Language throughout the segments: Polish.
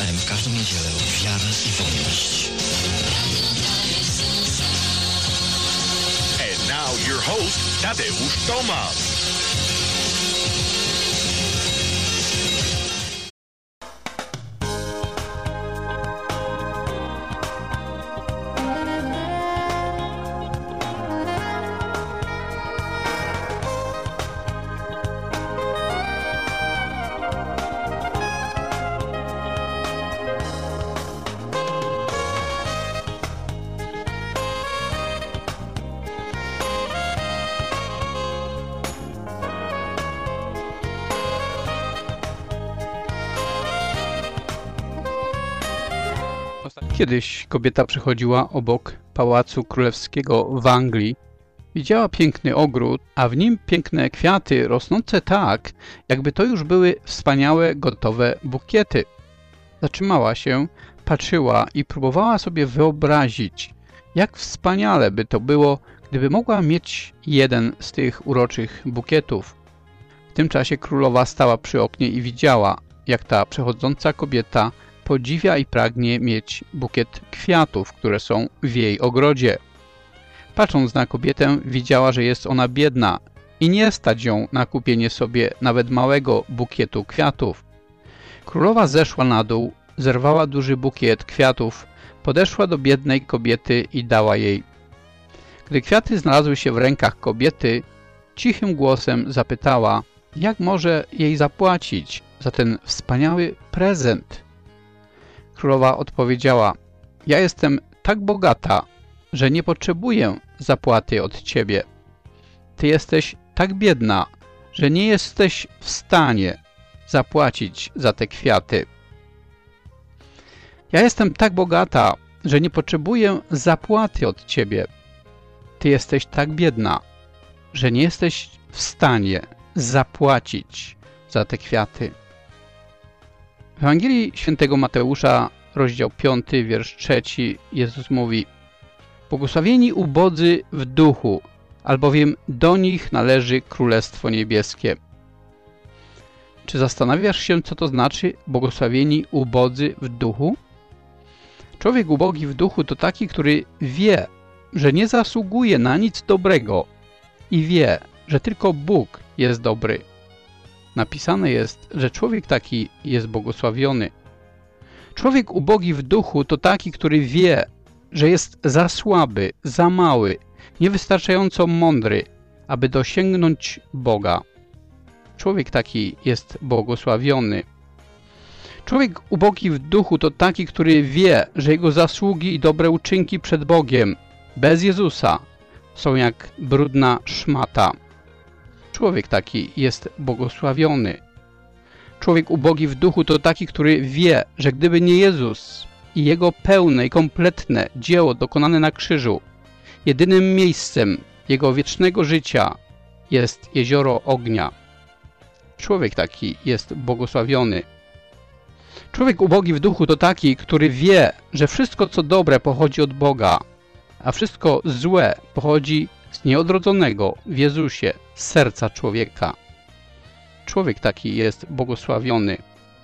M w każdą niedzielę Wiara i Wolność. And now your host, Tadeusz Tomasz. Kiedyś kobieta przechodziła obok Pałacu Królewskiego w Anglii. Widziała piękny ogród, a w nim piękne kwiaty rosnące tak, jakby to już były wspaniałe, gotowe bukiety. Zatrzymała się, patrzyła i próbowała sobie wyobrazić, jak wspaniale by to było, gdyby mogła mieć jeden z tych uroczych bukietów. W tym czasie królowa stała przy oknie i widziała, jak ta przechodząca kobieta podziwia i pragnie mieć bukiet kwiatów, które są w jej ogrodzie. Patrząc na kobietę, widziała, że jest ona biedna i nie stać ją na kupienie sobie nawet małego bukietu kwiatów. Królowa zeszła na dół, zerwała duży bukiet kwiatów, podeszła do biednej kobiety i dała jej. Gdy kwiaty znalazły się w rękach kobiety, cichym głosem zapytała, jak może jej zapłacić za ten wspaniały prezent. Królowa odpowiedziała, ja jestem tak bogata, że nie potrzebuję zapłaty od ciebie. Ty jesteś tak biedna, że nie jesteś w stanie zapłacić za te kwiaty. Ja jestem tak bogata, że nie potrzebuję zapłaty od ciebie. Ty jesteś tak biedna, że nie jesteś w stanie zapłacić za te kwiaty. W Ewangelii Świętego Mateusza, rozdział 5, wiersz 3, Jezus mówi: błogosławieni ubodzy w duchu, albowiem do nich należy Królestwo Niebieskie. Czy zastanawiasz się, co to znaczy błogosławieni ubodzy w duchu? Człowiek ubogi w duchu to taki, który wie, że nie zasługuje na nic dobrego i wie, że tylko Bóg jest dobry. Napisane jest, że człowiek taki jest błogosławiony. Człowiek ubogi w duchu to taki, który wie, że jest za słaby, za mały, niewystarczająco mądry, aby dosięgnąć Boga. Człowiek taki jest błogosławiony. Człowiek ubogi w duchu to taki, który wie, że jego zasługi i dobre uczynki przed Bogiem, bez Jezusa, są jak brudna szmata. Człowiek taki jest błogosławiony. Człowiek ubogi w duchu to taki, który wie, że gdyby nie Jezus i Jego pełne i kompletne dzieło dokonane na krzyżu, jedynym miejscem Jego wiecznego życia jest jezioro ognia. Człowiek taki jest błogosławiony. Człowiek ubogi w duchu to taki, który wie, że wszystko co dobre pochodzi od Boga, a wszystko złe pochodzi z nieodrodzonego w Jezusie serca człowieka. Człowiek taki jest błogosławiony.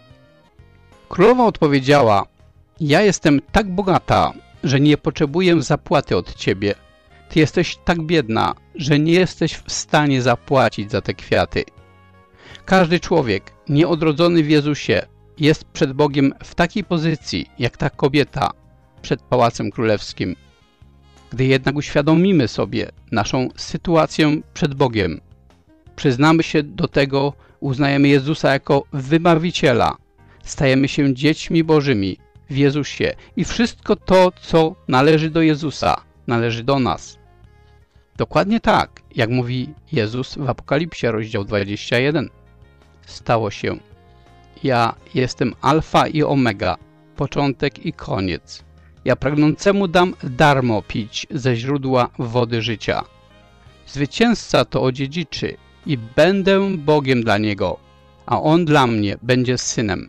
Królowa odpowiedziała, ja jestem tak bogata, że nie potrzebuję zapłaty od ciebie. Ty jesteś tak biedna, że nie jesteś w stanie zapłacić za te kwiaty. Każdy człowiek nieodrodzony w Jezusie jest przed Bogiem w takiej pozycji, jak ta kobieta przed Pałacem Królewskim. Gdy jednak uświadomimy sobie naszą sytuację przed Bogiem, przyznamy się do tego, uznajemy Jezusa jako Wybawiciela, stajemy się dziećmi Bożymi w Jezusie i wszystko to, co należy do Jezusa, należy do nas. Dokładnie tak, jak mówi Jezus w Apokalipsie, rozdział 21. Stało się. Ja jestem Alfa i Omega, początek i koniec. Ja pragnącemu dam darmo pić ze źródła wody życia. Zwycięzca to odziedziczy i będę Bogiem dla niego, a on dla mnie będzie synem.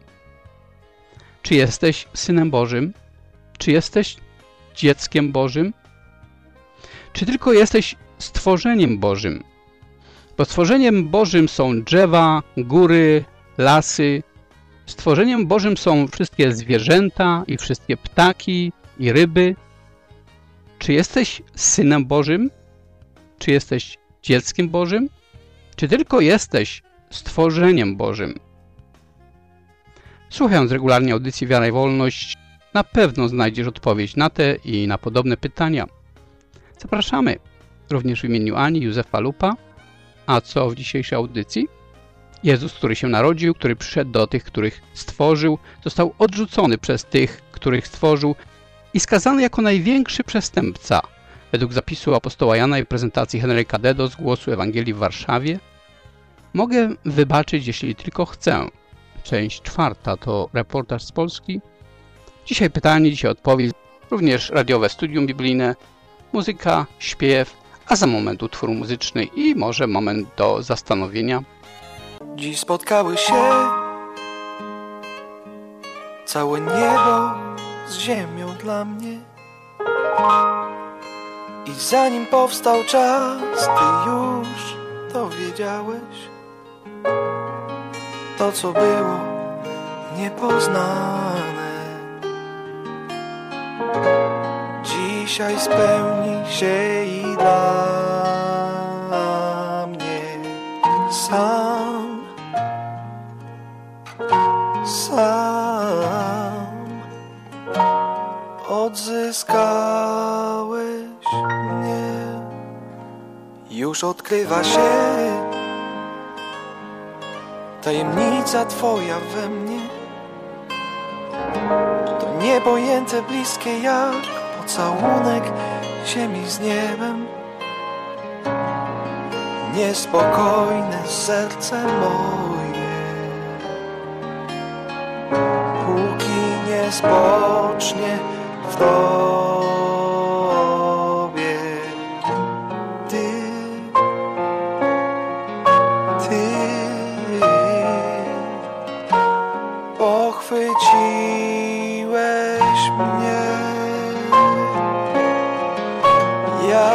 Czy jesteś synem Bożym? Czy jesteś dzieckiem Bożym? Czy tylko jesteś stworzeniem Bożym? Bo stworzeniem Bożym są drzewa, góry, lasy, Stworzeniem Bożym są wszystkie zwierzęta i wszystkie ptaki i ryby. Czy jesteś Synem Bożym? Czy jesteś dzieckiem Bożym? Czy tylko jesteś stworzeniem Bożym? Słuchając regularnie audycji Wiara i Wolność, na pewno znajdziesz odpowiedź na te i na podobne pytania. Zapraszamy również w imieniu Ani i Józefa Lupa. A co w dzisiejszej audycji? Jezus, który się narodził, który przyszedł do tych, których stworzył, został odrzucony przez tych, których stworzył i skazany jako największy przestępca. Według zapisu apostoła Jana i prezentacji Henryka Dedo z Głosu Ewangelii w Warszawie. Mogę wybaczyć, jeśli tylko chcę. Część 4 to reportaż z Polski. Dzisiaj pytanie, dzisiaj odpowiedź, również radiowe studium biblijne, muzyka, śpiew, a za moment utwór muzyczny i może moment do zastanowienia. Dziś spotkały się całe niebo z ziemią dla mnie. I zanim powstał czas, ty już to wiedziałeś. To, co było niepoznane, dzisiaj spełni się i dla mnie. Sam odzyskałeś mnie. Już odkrywa się tajemnica Twoja we mnie. To niepojęte bliskie jak pocałunek ziemi z niebem. Niespokojne serce moje, póki nie spocznie w Tobie. Ty pochwyciłeś mnie. Ja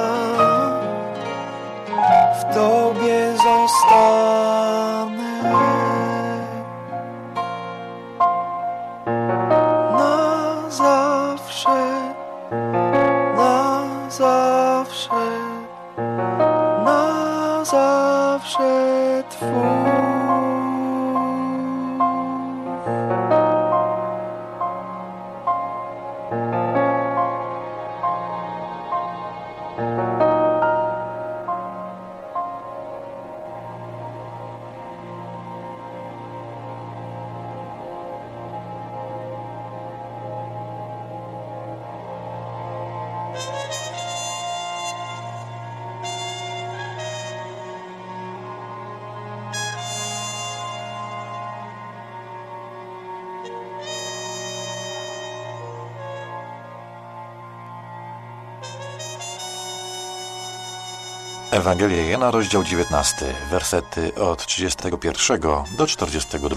w Tobie zostanę na zawsze, na zawsze, na zawsze Twój. Ewangelia Jana, rozdział 19, wersety od 31 do 42.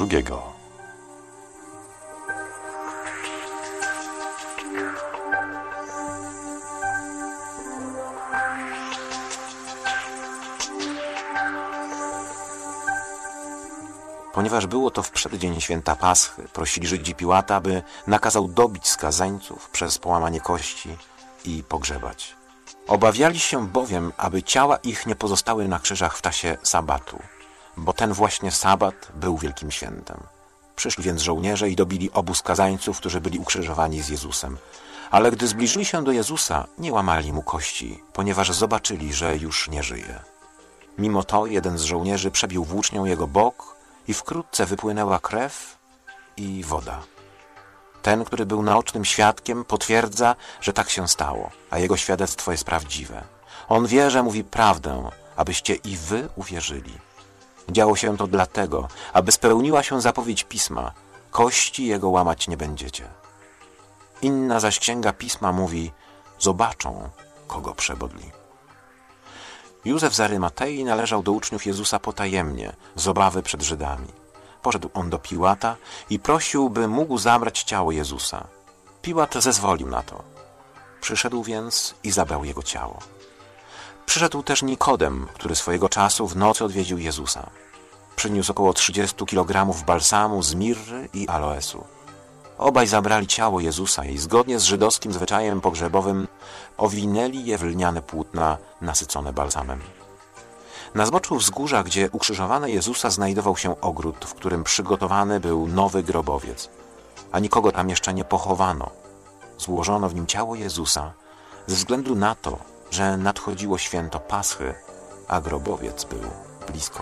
Ponieważ było to w przeddzień święta Paschy, prosili Żydzi Piłata, aby nakazał dobić skazańców przez połamanie kości i pogrzebać. Obawiali się bowiem, aby ciała ich nie pozostały na krzyżach w czasie sabatu, bo ten właśnie sabat był wielkim świętem. Przyszli więc żołnierze i dobili obu skazańców, którzy byli ukrzyżowani z Jezusem. Ale gdy zbliżyli się do Jezusa, nie łamali mu kości, ponieważ zobaczyli, że już nie żyje. Mimo to jeden z żołnierzy przebił włócznią jego bok i wkrótce wypłynęła krew i woda. Ten, który był naocznym świadkiem, potwierdza, że tak się stało, a jego świadectwo jest prawdziwe. On wie, że mówi prawdę, abyście i wy uwierzyli. Działo się to dlatego, aby spełniła się zapowiedź Pisma. Kości jego łamać nie będziecie. Inna zaś księga Pisma mówi, zobaczą, kogo przebodli. Józef z Arymatei należał do uczniów Jezusa potajemnie, z obawy przed Żydami. Poszedł on do Piłata i prosił, by mógł zabrać ciało Jezusa. Piłat zezwolił na to. Przyszedł więc i zabrał jego ciało. Przyszedł też Nikodem, który swojego czasu w nocy odwiedził Jezusa. przyniósł około 30 kg balsamu z mirry i aloesu. Obaj zabrali ciało Jezusa i zgodnie z żydowskim zwyczajem pogrzebowym owinęli je w lniane płótna nasycone balsamem. Na zboczu wzgórza, gdzie ukrzyżowano Jezusa, znajdował się ogród, w którym przygotowany był nowy grobowiec, a nikogo tam jeszcze nie pochowano. Złożono w nim ciało Jezusa ze względu na to, że nadchodziło święto Paschy, a grobowiec był blisko.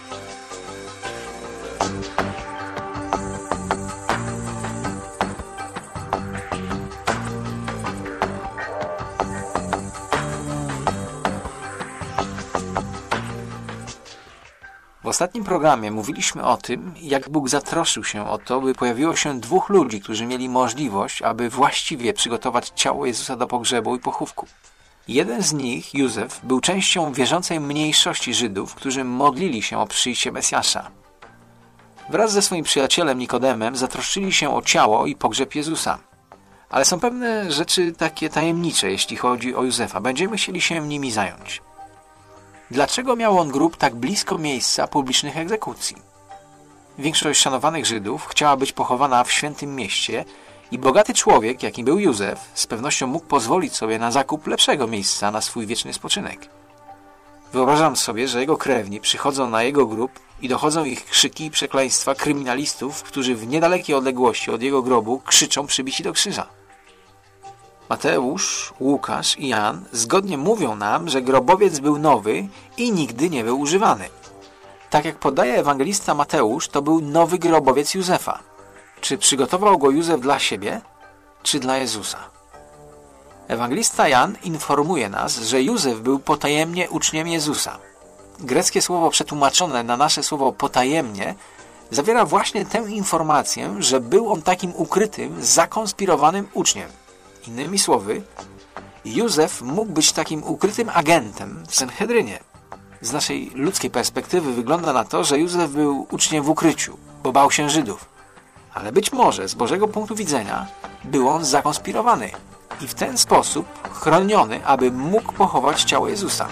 W ostatnim programie mówiliśmy o tym, jak Bóg zatroszczył się o to, by pojawiło się 2 ludzi, którzy mieli możliwość, aby właściwie przygotować ciało Jezusa do pogrzebu i pochówku. Jeden z nich, Józef, był częścią wierzącej mniejszości Żydów, którzy modlili się o przyjście Mesjasza. Wraz ze swoim przyjacielem Nikodemem zatroszczyli się o ciało i pogrzeb Jezusa. Ale są pewne rzeczy takie tajemnicze, jeśli chodzi o Józefa. Będziemy chcieli się nimi zająć. Dlaczego miał on grób tak blisko miejsca publicznych egzekucji? Większość szanowanych Żydów chciała być pochowana w świętym mieście i bogaty człowiek, jakim był Józef, z pewnością mógł pozwolić sobie na zakup lepszego miejsca na swój wieczny spoczynek. Wyobrażam sobie, że jego krewni przychodzą na jego grób i dochodzą ich krzyki i przekleństwa kryminalistów, którzy w niedalekiej odległości od jego grobu krzyczą przybici do krzyża. Mateusz, Łukasz i Jan zgodnie mówią nam, że grobowiec był nowy i nigdy nie był używany. Tak jak podaje ewangelista Mateusz, to był nowy grobowiec Józefa. Czy przygotował go Józef dla siebie, czy dla Jezusa? Ewangelista Jan informuje nas, że Józef był potajemnie uczniem Jezusa. Greckie słowo przetłumaczone na nasze słowo potajemnie zawiera właśnie tę informację, że był on takim ukrytym, zakonspirowanym uczniem. Innymi słowy, Józef mógł być takim ukrytym agentem w Sanhedrynie. Z naszej ludzkiej perspektywy wygląda na to, że Józef był uczniem w ukryciu, bo bał się Żydów. Ale być może z Bożego punktu widzenia był on zakonspirowany i w ten sposób chroniony, aby mógł pochować ciało Jezusa.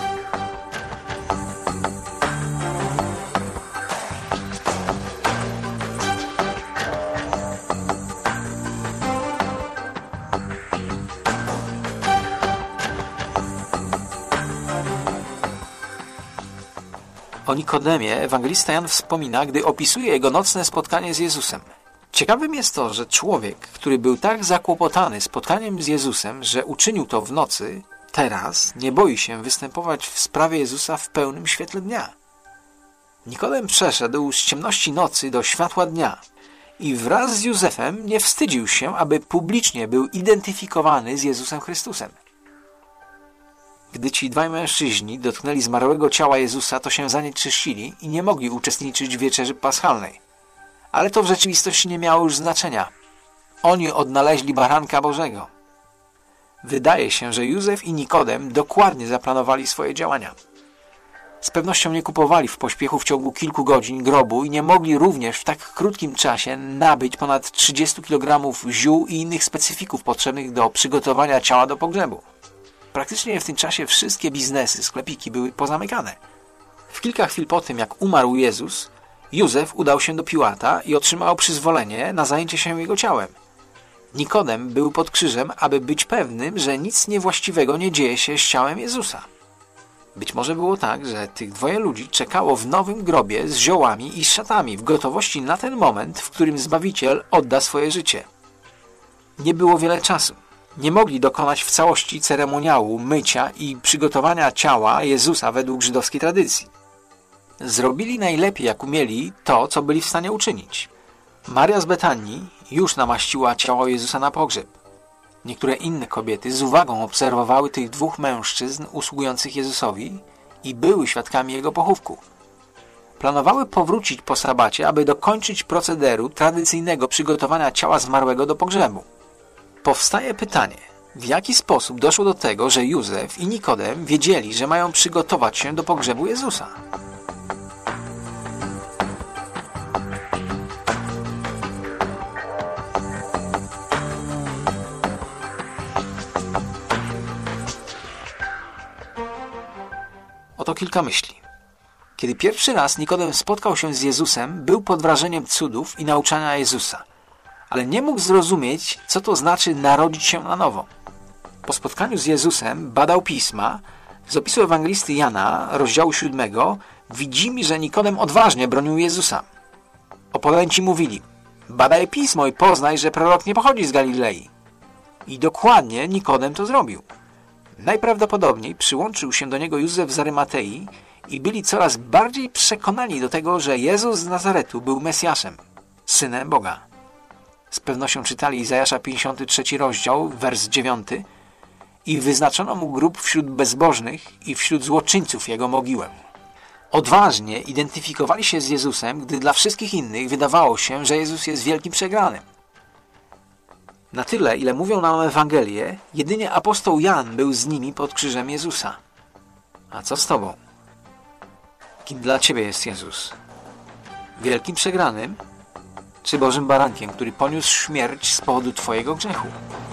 O Nikodemie ewangelista Jan wspomina, gdy opisuje jego nocne spotkanie z Jezusem. Ciekawym jest to, że człowiek, który był tak zakłopotany spotkaniem z Jezusem, że uczynił to w nocy, teraz nie boi się występować w sprawie Jezusa w pełnym świetle dnia. Nikodem przeszedł z ciemności nocy do światła dnia i wraz z Józefem nie wstydził się, aby publicznie był identyfikowany z Jezusem Chrystusem. Gdy ci 2 mężczyźni dotknęli zmarłego ciała Jezusa, to się zanieczyścili i nie mogli uczestniczyć w wieczerzy paschalnej. Ale to w rzeczywistości nie miało już znaczenia. Oni odnaleźli baranka Bożego. Wydaje się, że Józef i Nikodem dokładnie zaplanowali swoje działania. Z pewnością nie kupowali w pośpiechu w ciągu kilku godzin grobu i nie mogli również w tak krótkim czasie nabyć ponad 30 kg ziół i innych specyfików potrzebnych do przygotowania ciała do pogrzebu. Praktycznie w tym czasie wszystkie biznesy, sklepiki były pozamykane. W kilka chwil po tym, jak umarł Jezus, Józef udał się do Piłata i otrzymał przyzwolenie na zajęcie się jego ciałem. Nikodem był pod krzyżem, aby być pewnym, że nic niewłaściwego nie dzieje się z ciałem Jezusa. Być może było tak, że tych 2 ludzi czekało w nowym grobie z ziołami i szatami w gotowości na ten moment, w którym Zbawiciel odda swoje życie. Nie było wiele czasu. Nie mogli dokonać w całości ceremoniału mycia i przygotowania ciała Jezusa według żydowskiej tradycji. Zrobili najlepiej, jak umieli, to, co byli w stanie uczynić. Maria z Betanii już namaściła ciało Jezusa na pogrzeb. Niektóre inne kobiety z uwagą obserwowały tych 2 mężczyzn usługujących Jezusowi i były świadkami Jego pochówku. Planowały powrócić po sabacie, aby dokończyć procederu tradycyjnego przygotowania ciała zmarłego do pogrzebu. Powstaje pytanie, w jaki sposób doszło do tego, że Józef i Nikodem wiedzieli, że mają przygotować się do pogrzebu Jezusa? Oto kilka myśli. Kiedy pierwszy raz Nikodem spotkał się z Jezusem, był pod wrażeniem cudów i nauczania Jezusa, ale nie mógł zrozumieć, co to znaczy narodzić się na nowo. Po spotkaniu z Jezusem badał Pisma. Z opisu ewangelisty Jana, rozdziału 7, widzimy, że Nikodem odważnie bronił Jezusa. Oponenci mówili: badaj Pismo i poznaj, że prorok nie pochodzi z Galilei. I dokładnie Nikodem to zrobił. Najprawdopodobniej przyłączył się do niego Józef z Arymatei i byli coraz bardziej przekonani do tego, że Jezus z Nazaretu był Mesjaszem, Synem Boga. Z pewnością czytali Izajasza 53 rozdział, wers 9 i wyznaczono mu grób wśród bezbożnych i wśród złoczyńców jego mogiłę. Odważnie identyfikowali się z Jezusem, gdy dla wszystkich innych wydawało się, że Jezus jest wielkim przegranym. Na tyle, ile mówią nam Ewangelie, jedynie apostoł Jan był z nimi pod krzyżem Jezusa. A co z tobą? Kim dla ciebie jest Jezus? Wielkim przegranym? Czy Bożym barankiem, który poniósł śmierć z powodu twojego grzechu?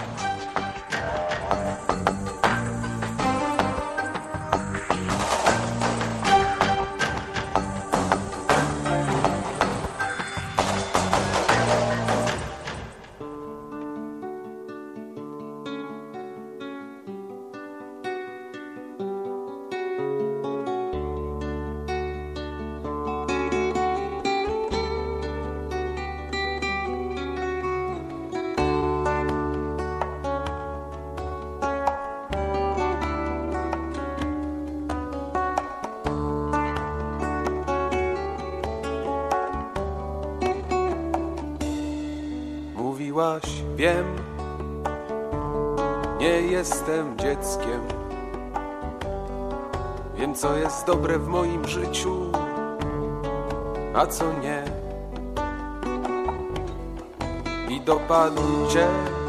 Mówiłaś, wiem, nie jestem dzieckiem. Wiem, co jest dobre w moim życiu, a co nie. I dopadł cię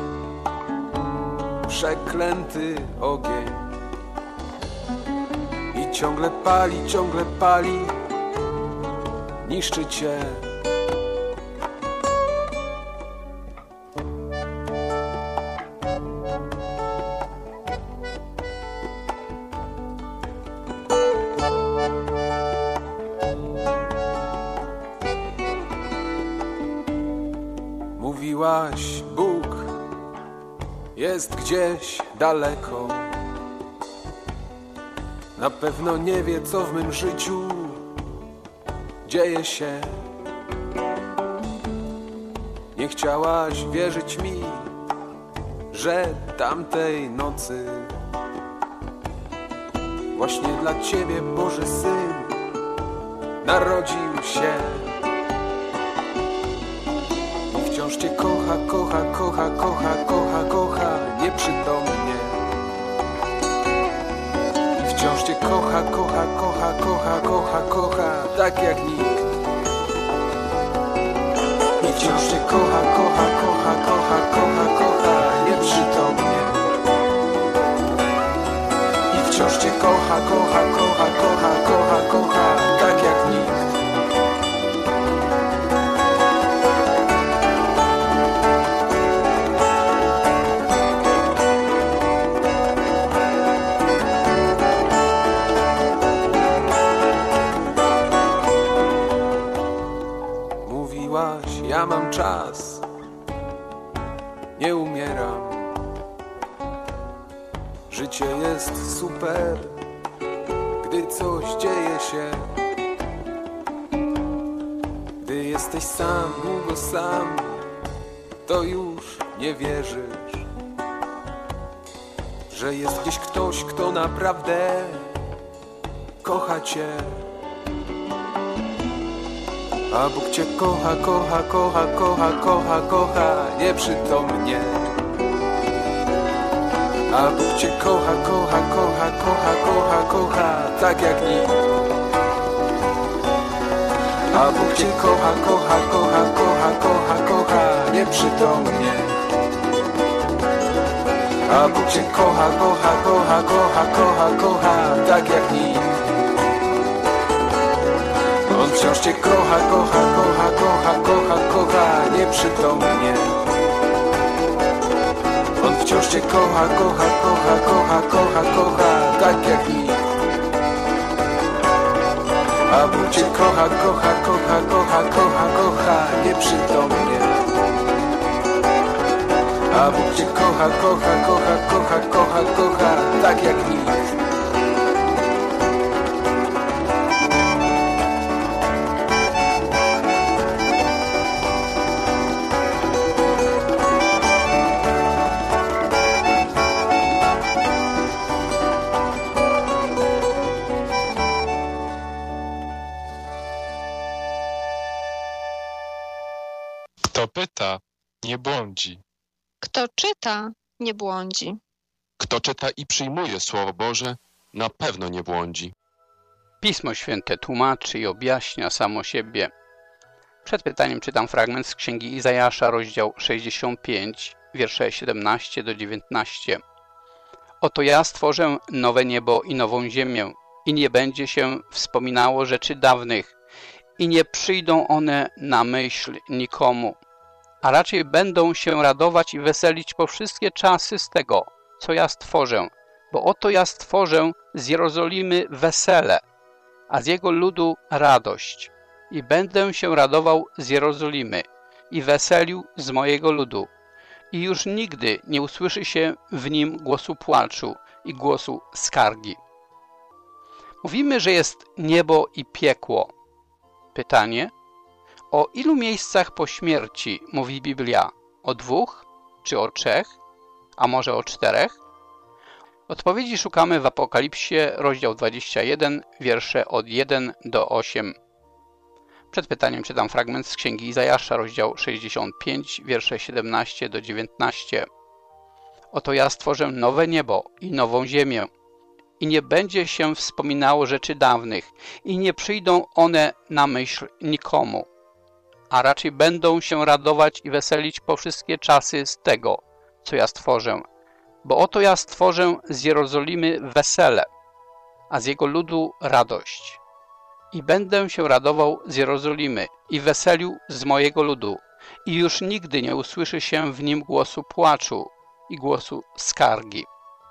przeklęty ogień. I ciągle pali, niszczy cię. Mówiłaś, Bóg jest gdzieś daleko. Na pewno nie wie, co w mym życiu dzieje się. Nie chciałaś wierzyć mi, że tamtej nocy właśnie dla Ciebie Boży Syn narodził się. I wciąż Cię kocha, nieprzytomnie. I wciąż Cię kocha, tak jak nikt. I wciąż Cię kocha, nieprzytomnie. I wciąż Cię kocha, tak jak nikt. Mówiłaś, ja mam czas, nie umieram. Życie jest super, gdy coś dzieje się. Gdy jesteś sam, długo sam, to już nie wierzysz, że jest gdzieś ktoś, kto naprawdę kocha Cię. A Bóg Cię kocha, nieprzytomnie. A Bóg Cię kocha, tak jak nikt. A Bóg Cię kocha, nieprzytomnie. A Bóg Cię kocha, tak jak nikt. On wciąż Cię kocha, nieprzytomnie. On wciąż Cię kocha, tak jak nikt. A Bóg cię kocha, kocha, kocha, kocha, kocha, kocha nieprzytomnie. A Bóg cię kocha, kocha, kocha, kocha, kocha, kocha tak jak nikt. Kto pyta, nie błądzi. Kto czyta, nie błądzi. Kto czyta i przyjmuje Słowo Boże, na pewno nie błądzi. Pismo Święte tłumaczy i objaśnia samo siebie. Przed pytaniem czytam fragment z Księgi Izajasza, rozdział 65, wiersze 17 do 19. Oto ja stworzę nowe niebo i nową ziemię, i nie będzie się wspominało rzeczy dawnych, i nie przyjdą one na myśl nikomu, a raczej będą się radować i weselić po wszystkie czasy z tego, co ja stworzę. Bo oto ja stworzę z Jerozolimy wesele, a z jego ludu radość. I będę się radował z Jerozolimy i weselił z mojego ludu. I już nigdy nie usłyszy się w nim głosu płaczu i głosu skargi. Mówimy, że jest niebo i piekło. Pytanie: o ilu miejscach po śmierci mówi Biblia? O 2 czy o 3, a może o 4? Odpowiedzi szukamy w Apokalipsie, rozdział 21, wiersze od 1 do 8. Przed pytaniem czytam fragment z Księgi Izajasza, rozdział 65, wiersze 17 do 19. Oto ja stworzę nowe niebo i nową ziemię, i nie będzie się wspominało rzeczy dawnych, i nie przyjdą one na myśl nikomu, a raczej będą się radować i weselić po wszystkie czasy z tego, co ja stworzę. Bo oto ja stworzę z Jerozolimy wesele, a z jego ludu radość. I będę się radował z Jerozolimy i weselił z mojego ludu, i już nigdy nie usłyszy się w nim głosu płaczu i głosu skargi.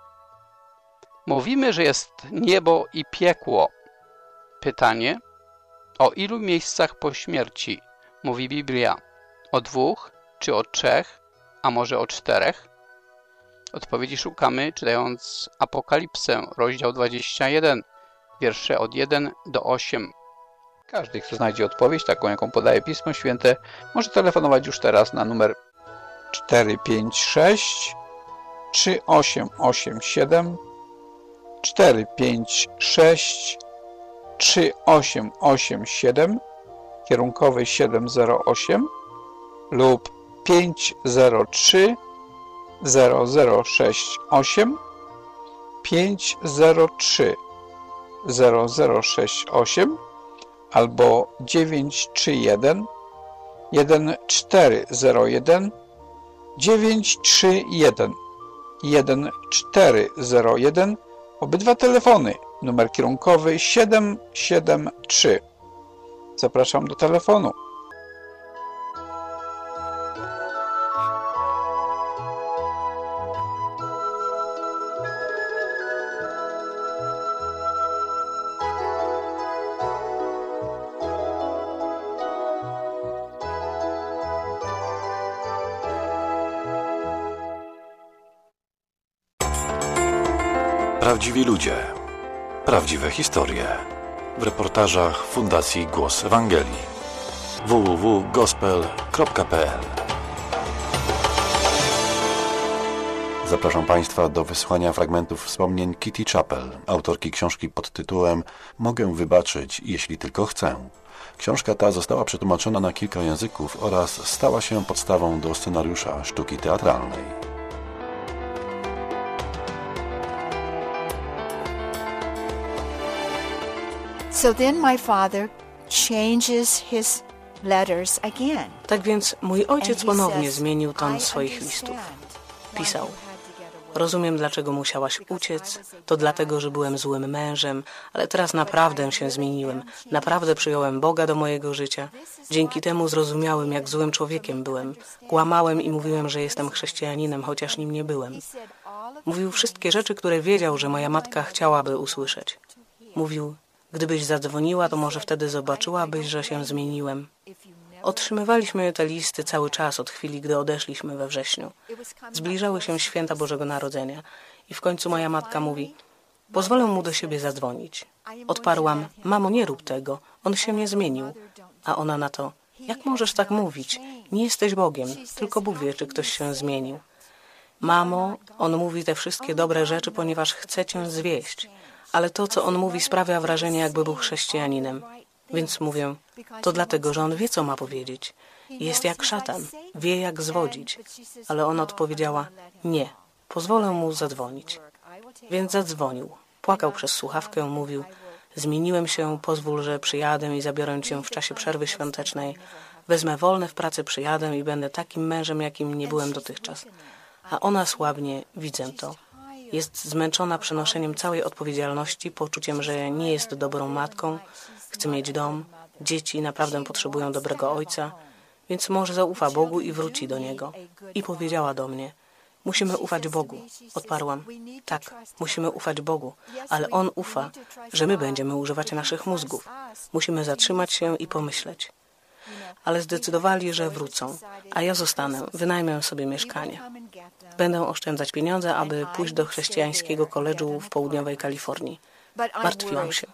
Mówimy, że jest niebo i piekło. Pytanie: o ilu miejscach po śmierci mówi Biblia? O 2 czy o 3, a może o 4? Odpowiedzi szukamy, czytając Apokalipsę, rozdział 21, wiersze od 1 do 8. Każdy, kto znajdzie odpowiedź, taką jaką podaje Pismo Święte, może telefonować już teraz na numer 456 3887 456 3887, kierunkowy 708 lub 503 0068 503 0068 albo 931 1401 931 1401. Obydwa telefony, numer kierunkowy 773. Zapraszam do telefonu. Prawdziwi ludzie, prawdziwe historie. W reportażach Fundacji Głos Ewangelii. www.gospel.pl. Zapraszam Państwa do wysłuchania fragmentów wspomnień Kitty Chappell, autorki książki pod tytułem Mogę wybaczyć, jeśli tylko chcę. Książka ta została przetłumaczona na kilka języków oraz stała się podstawą do scenariusza sztuki teatralnej. So then my father changes his letters again. Tak więc mój ojciec ponownie zmienił ton swoich listów. Pisał: rozumiem, dlaczego musiałaś uciec. To dlatego, że byłem złym mężem, ale teraz naprawdę się zmieniłem. Naprawdę przyjąłem Boga do mojego życia. Dzięki temu zrozumiałem, jak złym człowiekiem byłem. Kłamałem i mówiłem, że jestem chrześcijaninem, chociaż nim nie byłem. Mówił wszystkie rzeczy, które wiedział, że moja matka chciałaby usłyszeć. Mówił: Gdybyś zadzwoniła, to może wtedy zobaczyłabyś, że się zmieniłem. Otrzymywaliśmy te listy cały czas od chwili, gdy odeszliśmy we wrześniu. Zbliżały się święta Bożego Narodzenia i w końcu moja matka mówi: pozwolę mu do siebie zadzwonić. Odparłam: mamo, nie rób tego, on się nie zmienił. A ona na to: jak możesz tak mówić? Nie jesteś Bogiem, tylko Bóg wie, czy ktoś się zmienił. Mamo, on mówi te wszystkie dobre rzeczy, ponieważ chce cię zwieść, ale to, co on mówi, sprawia wrażenie, jakby był chrześcijaninem. Więc mówię: to dlatego, że on wie, co ma powiedzieć. Jest jak szatan, wie, jak zwodzić. Ale ona odpowiedziała: nie, pozwolę mu zadzwonić. Więc zadzwonił. Płakał przez słuchawkę, mówił: zmieniłem się, pozwól, że przyjadę i zabiorę cię w czasie przerwy świątecznej. Wezmę wolne w pracy, przyjadę i będę takim mężem, jakim nie byłem dotychczas. A ona słabnie, widzę to. Jest zmęczona przenoszeniem całej odpowiedzialności, poczuciem, że nie jest dobrą matką, chce mieć dom, dzieci naprawdę potrzebują dobrego ojca, więc może zaufa Bogu i wróci do Niego. I powiedziała do mnie: musimy ufać Bogu. Odparłam: tak, musimy ufać Bogu, ale On ufa, że my będziemy używać naszych mózgów. Musimy zatrzymać się i pomyśleć. Ale zdecydowali, że wrócą, a ja zostanę, wynajmę sobie mieszkanie. Będę oszczędzać pieniądze, aby pójść do chrześcijańskiego koledżu w południowej Kalifornii. Martwiłam się.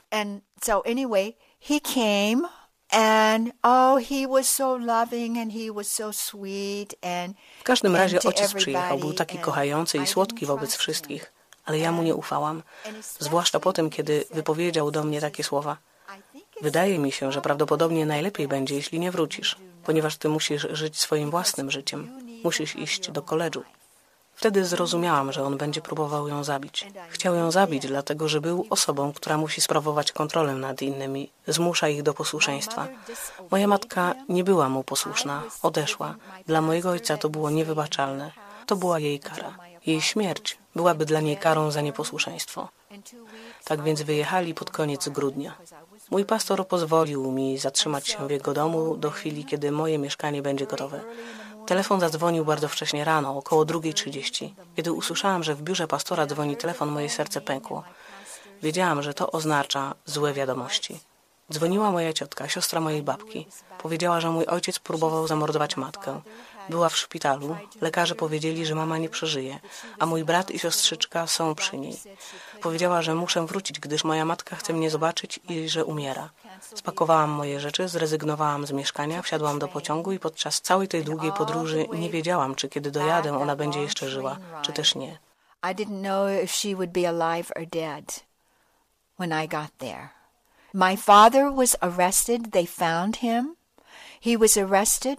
He came and he was so loving and he was so sweet and w każdym razie ojciec przyjechał, był taki kochający i słodki wobec wszystkich, ale ja mu nie ufałam, zwłaszcza po tym, kiedy wypowiedział do mnie takie słowa: wydaje mi się, że prawdopodobnie najlepiej będzie, jeśli nie wrócisz, ponieważ ty musisz żyć swoim własnym życiem, musisz iść do koledżu. Wtedy zrozumiałam, że on będzie próbował ją zabić. Chciał ją zabić, dlatego że był osobą, która musi sprawować kontrolę nad innymi, zmusza ich do posłuszeństwa. Moja matka nie była mu posłuszna, odeszła. Dla mojego ojca to było niewybaczalne. To była jej kara. Jej śmierć byłaby dla niej karą za nieposłuszeństwo. Tak więc wyjechali pod koniec grudnia. Mój pastor pozwolił mi zatrzymać się w jego domu do chwili, kiedy moje mieszkanie będzie gotowe. Telefon zadzwonił bardzo wcześnie rano, około 2:30. Kiedy usłyszałam, że w biurze pastora dzwoni telefon, moje serce pękło. Wiedziałam, że to oznacza złe wiadomości. Dzwoniła moja ciotka, siostra mojej babki. Powiedziała, że mój ojciec próbował zamordować matkę. Była w szpitalu. Lekarze powiedzieli, że mama nie przeżyje, a mój brat i siostrzyczka są przy niej. Powiedziała, że muszę wrócić, gdyż moja matka chce mnie zobaczyć i że umiera. Spakowałam moje rzeczy, zrezygnowałam z mieszkania, wsiadłam do pociągu i podczas całej tej długiej podróży nie wiedziałam, czy kiedy dojadę, ona będzie jeszcze żyła, czy też nie. I didn't know if she would be alive or dead when I got there. My father was arrested. They found him. He was arrested.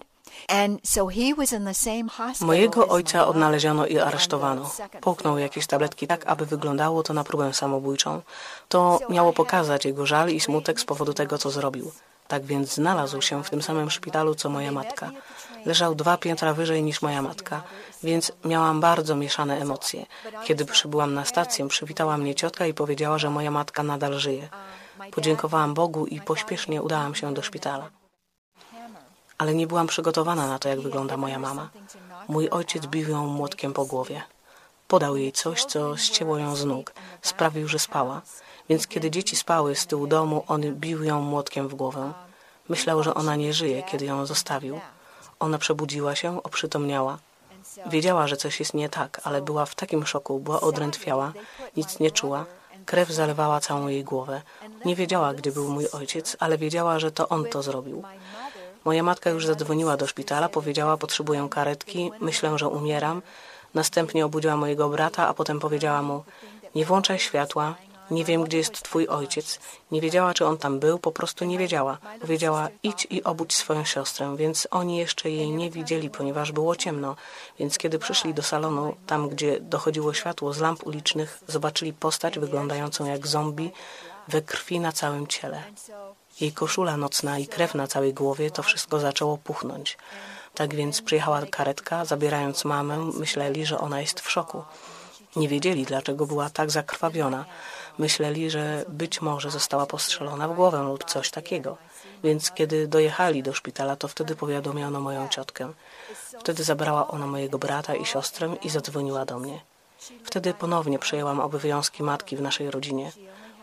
Mojego ojca odnaleziono i aresztowano. Połknął jakieś tabletki tak, aby wyglądało to na próbę samobójczą. To miało pokazać jego żal i smutek z powodu tego, co zrobił. Tak więc znalazł się w tym samym szpitalu, co moja matka. Leżał 2 piętra wyżej niż moja matka, więc miałam bardzo mieszane emocje. Kiedy przybyłam na stację, przywitała mnie ciotka i powiedziała, że moja matka nadal żyje. Podziękowałam Bogu i pośpiesznie udałam się do szpitala. Ale nie byłam przygotowana na to, jak wygląda moja mama. Mój ojciec bił ją młotkiem po głowie. Podał jej coś, co ścięło ją z nóg. Sprawił, że spała. Więc kiedy dzieci spały z tyłu domu, on bił ją młotkiem w głowę. Myślał, że ona nie żyje, kiedy ją zostawił. Ona przebudziła się, oprzytomniała. Wiedziała, że coś jest nie tak, ale była w takim szoku, była odrętwiała, nic nie czuła. Krew zalewała całą jej głowę. Nie wiedziała, gdzie był mój ojciec, ale wiedziała, że to on to zrobił. Moja matka już zadzwoniła do szpitala, powiedziała: potrzebuję karetki, myślę, że umieram. Następnie obudziła mojego brata, a potem powiedziała mu: nie włączaj światła, nie wiem, gdzie jest twój ojciec. Nie wiedziała, czy on tam był, po prostu nie wiedziała. Powiedziała: idź i obudź swoją siostrę, więc oni jeszcze jej nie widzieli, ponieważ było ciemno. Więc kiedy przyszli do salonu, tam gdzie dochodziło światło z lamp ulicznych, zobaczyli postać wyglądającą jak zombie, we krwi na całym ciele. Jej koszula nocna i krew na całej głowie, to wszystko zaczęło puchnąć. Tak więc przyjechała karetka, zabierając mamę, myśleli, że ona jest w szoku. Nie wiedzieli, dlaczego była tak zakrwawiona. Myśleli, że być może została postrzelona w głowę lub coś takiego. Więc kiedy dojechali do szpitala, to wtedy powiadomiono moją ciotkę. Wtedy zabrała ona mojego brata i siostrę i zadzwoniła do mnie. Wtedy ponownie przejęłam obowiązki matki w naszej rodzinie.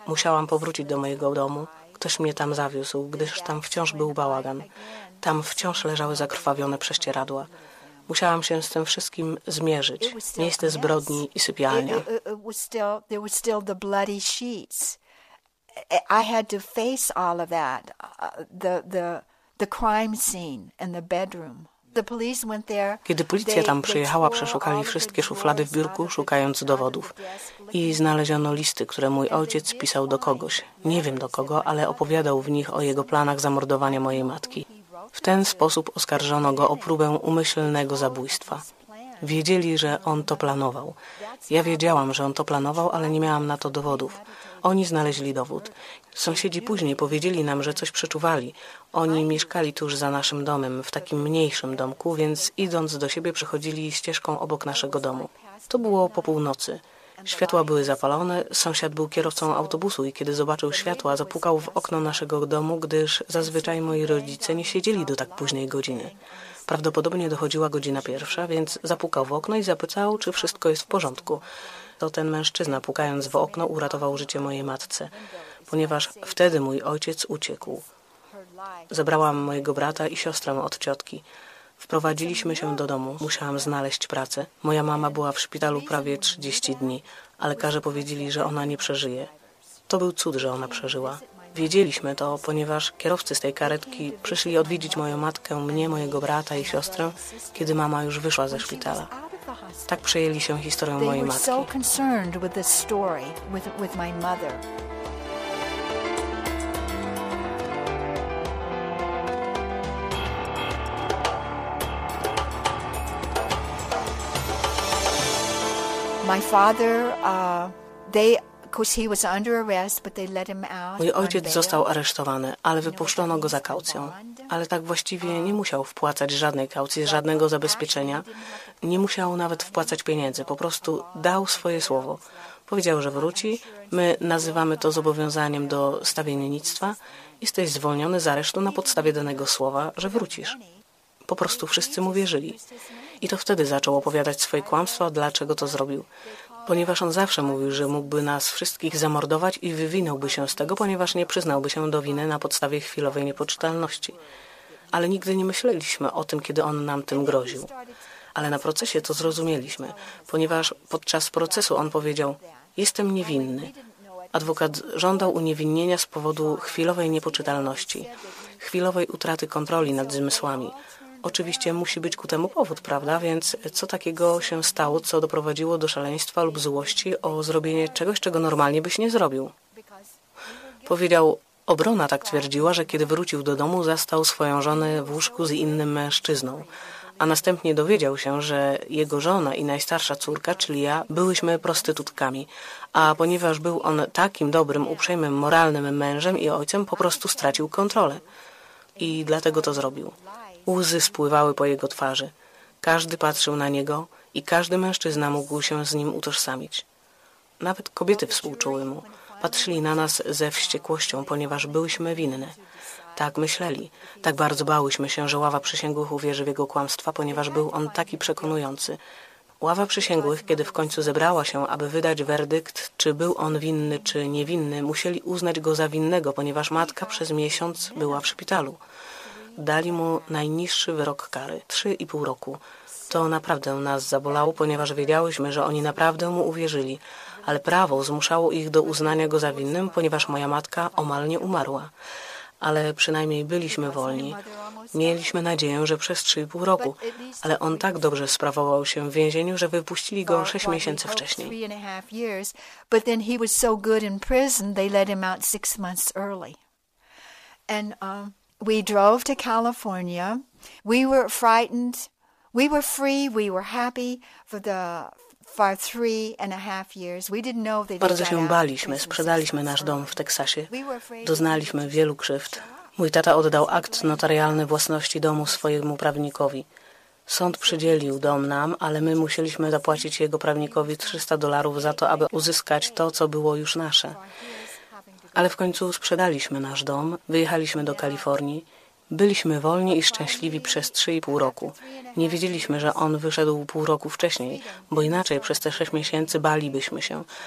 Musiałam powrócić do mojego domu. Ktoś mnie tam zawiózł, gdyż tam wciąż był bałagan. Tam wciąż leżały zakrwawione prześcieradła. Musiałam się z tym wszystkim zmierzyć. Miejsce zbrodni i sypialnia. I had to face all of that. The crime scene and the bedroom. Kiedy policja tam przyjechała, przeszukali wszystkie szuflady w biurku, szukając dowodów. I znaleziono listy, które mój ojciec pisał do kogoś. Nie wiem do kogo, ale opowiadał w nich o jego planach zamordowania mojej matki. W ten sposób oskarżono go o próbę umyślnego zabójstwa. Wiedzieli, że on to planował. Ja wiedziałam, że on to planował, ale nie miałam na to dowodów. Oni znaleźli dowód. Sąsiedzi później powiedzieli nam, że coś przeczuwali. Oni mieszkali tuż za naszym domem, w takim mniejszym domku, więc idąc do siebie przechodzili ścieżką obok naszego domu. To było po północy. Światła były zapalone, sąsiad był kierowcą autobusu i kiedy zobaczył światła, zapukał w okno naszego domu, gdyż zazwyczaj moi rodzice nie siedzieli do tak późnej godziny. Prawdopodobnie dochodziła godzina 1, więc zapukał w okno i zapytał, czy wszystko jest w porządku. To ten mężczyzna, pukając w okno, uratował życie mojej matce, ponieważ wtedy mój ojciec uciekł. Zabrałam mojego brata i siostrę od ciotki. Wprowadziliśmy się do domu. Musiałam znaleźć pracę. Moja mama była w szpitalu prawie 30 dni, a lekarze powiedzieli, że ona nie przeżyje. To był cud, że ona przeżyła. Wiedzieliśmy to, ponieważ kierowcy z tej karetki przyszli odwiedzić moją matkę, mnie, mojego brata i siostrę, kiedy mama już wyszła ze szpitala. Tak przejęli się historią mojej matki. Mój ojciec został aresztowany, ale wypuszczono go za kaucją. Ale tak właściwie nie musiał wpłacać żadnej kaucji, żadnego zabezpieczenia. Nie musiał nawet wpłacać pieniędzy. Po prostu dał swoje słowo. Powiedział, że wróci. My nazywamy to zobowiązaniem do stawiennictwa. Jesteś zwolniony z aresztu na podstawie danego słowa, że wrócisz. Po prostu wszyscy mu wierzyli. I to wtedy zaczął opowiadać swoje kłamstwa, dlaczego to zrobił. Ponieważ on zawsze mówił, że mógłby nas wszystkich zamordować i wywinąłby się z tego, ponieważ nie przyznałby się do winy na podstawie chwilowej niepoczytalności. Ale nigdy nie myśleliśmy o tym, kiedy on nam tym groził. Ale na procesie to zrozumieliśmy, ponieważ podczas procesu on powiedział: jestem niewinny. Adwokat żądał uniewinnienia z powodu chwilowej niepoczytalności, chwilowej utraty kontroli nad zmysłami. Oczywiście musi być ku temu powód, prawda? Więc co takiego się stało, co doprowadziło do szaleństwa lub złości o zrobienie czegoś, czego normalnie byś nie zrobił? Powiedział, obrona tak twierdziła, że kiedy wrócił do domu, zastał swoją żonę w łóżku z innym mężczyzną, a następnie dowiedział się, że jego żona i najstarsza córka, czyli ja, byłyśmy prostytutkami, a ponieważ był on takim dobrym, uprzejmym, moralnym mężem i ojcem, po prostu stracił kontrolę. I dlatego to zrobił. Łzy spływały po jego twarzy. Każdy patrzył na niego i każdy mężczyzna mógł się z nim utożsamić. Nawet kobiety współczuły mu. Patrzyli na nas ze wściekłością, ponieważ byłyśmy winne. Tak myśleli. Tak bardzo bałyśmy się, że ława przysięgłych uwierzy w jego kłamstwa, ponieważ był on taki przekonujący. Ława przysięgłych, kiedy w końcu zebrała się, aby wydać werdykt, czy był on winny, czy niewinny, musieli uznać go za winnego, ponieważ matka przez miesiąc była w szpitalu. Dali mu najniższy wyrok kary, 3,5 roku. To naprawdę nas zabolało, ponieważ wiedziałyśmy, że oni naprawdę mu uwierzyli, ale prawo zmuszało ich do uznania go za winnym, ponieważ moja matka omal nie umarła. Ale przynajmniej byliśmy wolni. Mieliśmy nadzieję, że przez 3,5 roku, ale on tak dobrze sprawował się w więzieniu, że wypuścili go 6 miesięcy wcześniej. We drove to California. We were frightened. We were free. We were happy for 3.5 years. We didn't know they Bardzo się baliśmy. Sprzedaliśmy nasz dom w Teksasie. Doznaliśmy wielu krzywd. Mój tata oddał akt notarialny własności domu swojemu prawnikowi. Sąd przydzielił dom nam, ale my musieliśmy zapłacić jego prawnikowi $300 za to, aby uzyskać to, co było już nasze. Ale w końcu sprzedaliśmy nasz dom, wyjechaliśmy do Kalifornii. Byliśmy wolni i szczęśliwi przez 3,5 roku. Nie wiedzieliśmy, że on wyszedł pół roku wcześniej, bo inaczej przez te 6 miesięcy balibyśmy się.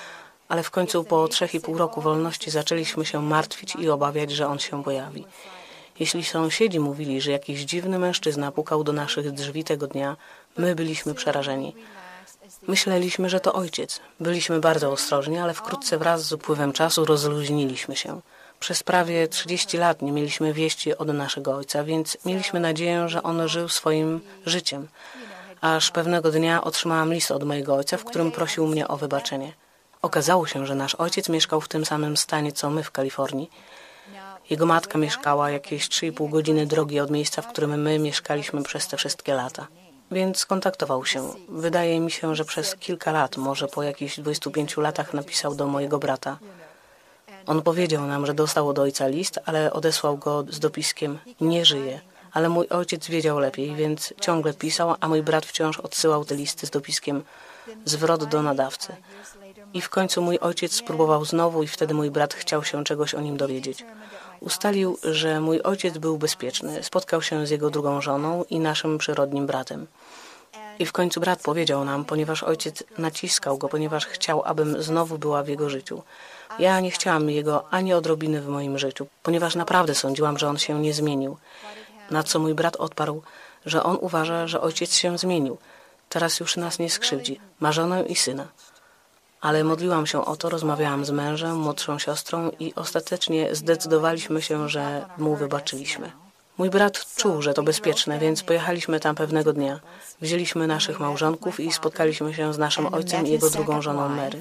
Ale w końcu po 3,5 roku wolności zaczęliśmy się martwić i obawiać, że on się pojawi. Jeśli sąsiedzi mówili, że jakiś dziwny mężczyzna pukał do naszych drzwi tego dnia, my byliśmy przerażeni. Myśleliśmy, że to ojciec. Byliśmy bardzo ostrożni, ale wkrótce wraz z upływem czasu rozluźniliśmy się. Przez prawie 30 lat nie mieliśmy wieści od naszego ojca, więc mieliśmy nadzieję, że on żył swoim życiem. Aż pewnego dnia otrzymałam list od mojego ojca, w którym prosił mnie o wybaczenie. Okazało się, że nasz ojciec mieszkał w tym samym stanie, co my w Kalifornii. Jego matka mieszkała jakieś 3,5 godziny drogi od miejsca, w którym my mieszkaliśmy przez te wszystkie lata. Więc kontaktował się. Wydaje mi się, że przez kilka lat, może po jakichś 25 latach napisał do mojego brata. On powiedział nam, że dostał od ojca list, ale odesłał go z dopiskiem „nie żyje”. Ale mój ojciec wiedział lepiej, więc ciągle pisał, a mój brat wciąż odsyłał te listy z dopiskiem „zwrot do nadawcy”. I w końcu mój ojciec spróbował znowu i wtedy mój brat chciał się czegoś o nim dowiedzieć. Ustalił, że mój ojciec był bezpieczny, spotkał się z jego drugą żoną i naszym przyrodnim bratem. I w końcu brat powiedział nam, ponieważ ojciec naciskał go, ponieważ chciał, abym znowu była w jego życiu. Ja nie chciałam jego ani odrobiny w moim życiu, ponieważ naprawdę sądziłam, że on się nie zmienił. Na co mój brat odparł, że on uważa, że ojciec się zmienił. Teraz już nas nie skrzywdzi, ma żonę i syna. Ale modliłam się o to, rozmawiałam z mężem, młodszą siostrą i ostatecznie zdecydowaliśmy się, że mu wybaczyliśmy. Mój brat czuł, że to bezpieczne, więc pojechaliśmy tam pewnego dnia. Wzięliśmy naszych małżonków i spotkaliśmy się z naszym ojcem i jego drugą żoną Mary.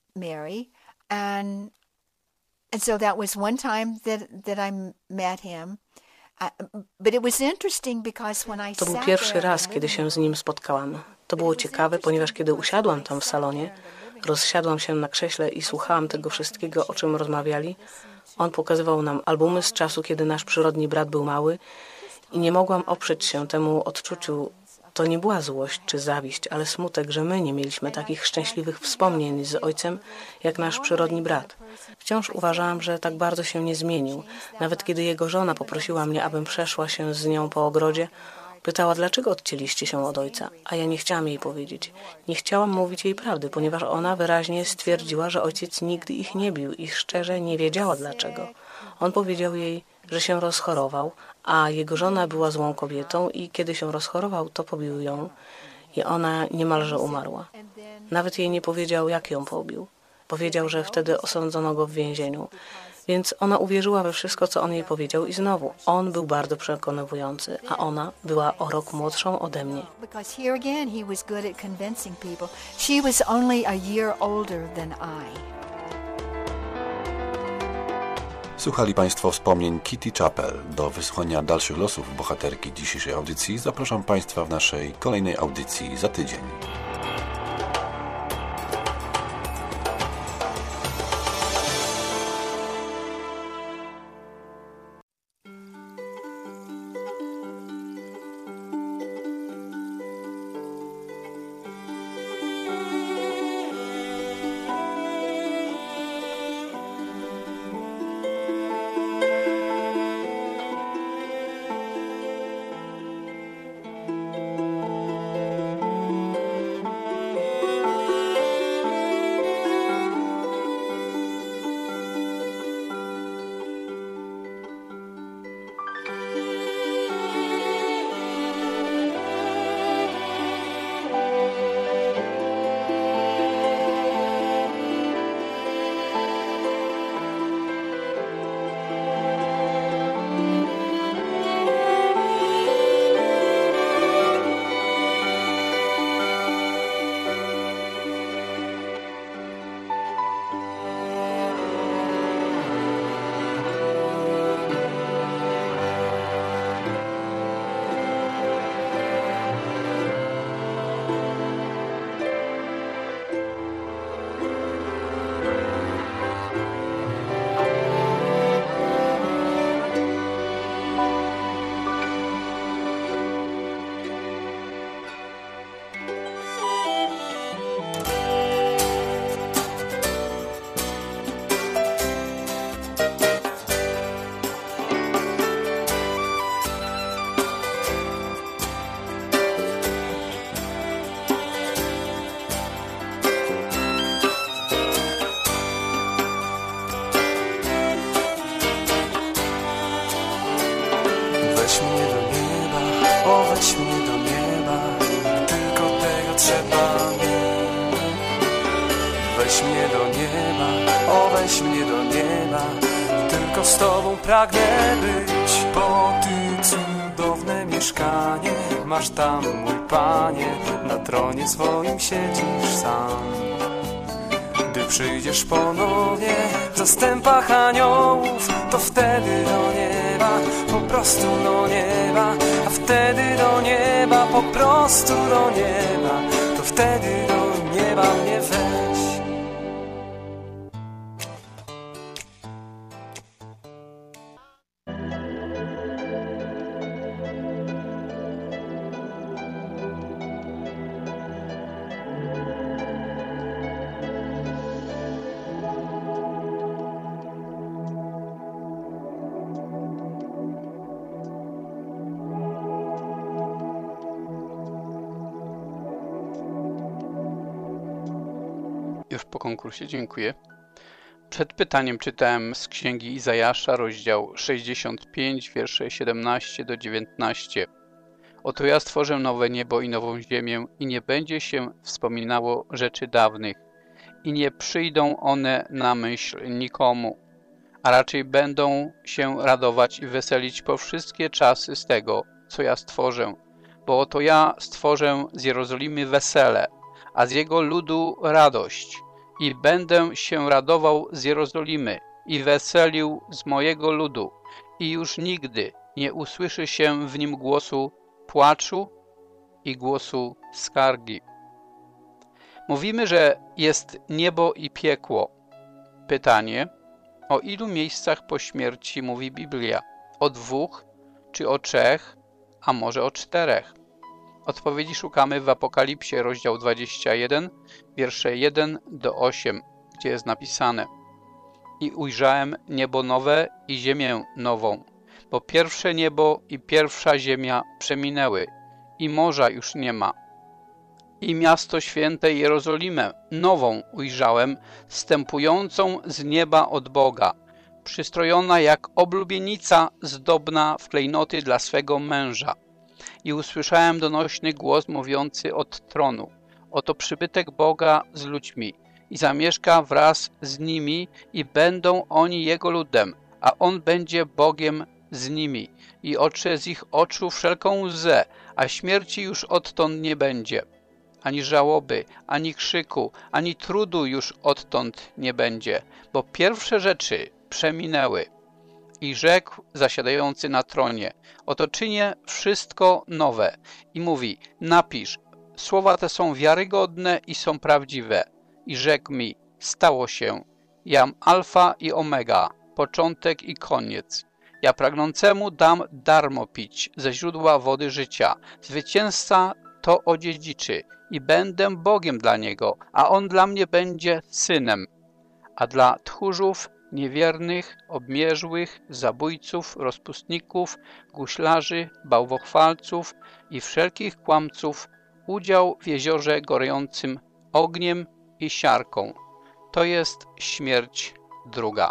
And so that was one time that I met him. But it was interesting because when I To był pierwszy raz, kiedy się z nim spotkałam. To było ciekawe, ponieważ kiedy usiadłam tam w salonie, rozsiadłam się na krześle i słuchałam tego wszystkiego, o czym rozmawiali. On pokazywał nam albumy z czasu, kiedy nasz przyrodni brat był mały i nie mogłam oprzeć się temu odczuciu. To nie była złość czy zawiść, ale smutek, że my nie mieliśmy takich szczęśliwych wspomnień z ojcem, jak nasz przyrodni brat. Wciąż uważałam, że tak bardzo się nie zmienił. Nawet kiedy jego żona poprosiła mnie, abym przeszła się z nią po ogrodzie, pytała, dlaczego odcięliście się od ojca, a ja nie chciałam jej powiedzieć. Nie chciałam mówić jej prawdy, ponieważ ona wyraźnie stwierdziła, że ojciec nigdy ich nie bił i szczerze nie wiedziała dlaczego. On powiedział jej, że się rozchorował, a jego żona była złą kobietą i kiedy się rozchorował, to pobił ją i ona niemalże umarła. Nawet jej nie powiedział, jak ją pobił. Powiedział, że wtedy osądzono go w więzieniu. Więc ona uwierzyła we wszystko, co on jej powiedział i znowu, on był bardzo przekonujący, a ona była o rok młodszą ode mnie. Because here again he was good at convincing people. She was only a year older than I. Słuchali Państwo wspomnień Kitty Chappell. Do wysłuchania dalszych losów bohaterki dzisiejszej audycji zapraszam Państwa w naszej kolejnej audycji za tydzień. Weź mnie do nieba, o weź mnie do nieba, tylko z Tobą pragnę być. Bo Ty cudowne mieszkanie masz tam, mój Panie, na tronie swoim siedzisz sam. Gdy przyjdziesz ponownie w zastępach aniołów, to wtedy do nieba, po prostu do nieba. A wtedy do nieba, po prostu do nieba. To wtedy do nieba mnie weź. Już po konkursie, dziękuję. Przed pytaniem czytałem z Księgi Izajasza, rozdział 65, wiersze 17 do 19. Oto ja stworzę nowe niebo i nową ziemię i nie będzie się wspominało rzeczy dawnych i nie przyjdą one na myśl nikomu, a raczej będą się radować i weselić po wszystkie czasy z tego, co ja stworzę. Bo oto ja stworzę z Jerozolimy wesele, a z jego ludu radość. I będę się radował z Jerozolimy i weselił z mojego ludu. I już nigdy nie usłyszy się w nim głosu płaczu i głosu skargi. Mówimy, że jest niebo i piekło. Pytanie, o ilu miejscach po śmierci mówi Biblia? O 2, czy o 3, a może o 4? Odpowiedzi szukamy w Apokalipsie, rozdział 21, wiersze 1 do 8, gdzie jest napisane: I ujrzałem niebo nowe i ziemię nową, bo pierwsze niebo i pierwsza ziemia przeminęły i morza już nie ma. I miasto święte Jerozolimę nową ujrzałem, zstępującą z nieba od Boga, przystrojona jak oblubienica zdobna w klejnoty dla swego męża. I usłyszałem donośny głos mówiący od tronu: oto przybytek Boga z ludźmi i zamieszka wraz z nimi i będą oni Jego ludem, a On będzie Bogiem z nimi i otrze z ich oczu wszelką łzę, a śmierci już odtąd nie będzie. Ani żałoby, ani krzyku, ani trudu już odtąd nie będzie, bo pierwsze rzeczy przeminęły. I rzekł zasiadający na tronie: oto czynię wszystko nowe. I mówi: napisz, słowa te są wiarygodne i są prawdziwe. I rzekł mi: stało się. Jam alfa i omega, początek i koniec. Ja pragnącemu dam darmo pić ze źródła wody życia. Zwycięzca to odziedziczy i będę Bogiem dla niego, a on dla mnie będzie synem. A dla tchórzów, niewiernych, obmierzłych, zabójców, rozpustników, guślarzy, bałwochwalców i wszelkich kłamców udział w jeziorze gorejącym ogniem i siarką. To jest śmierć druga.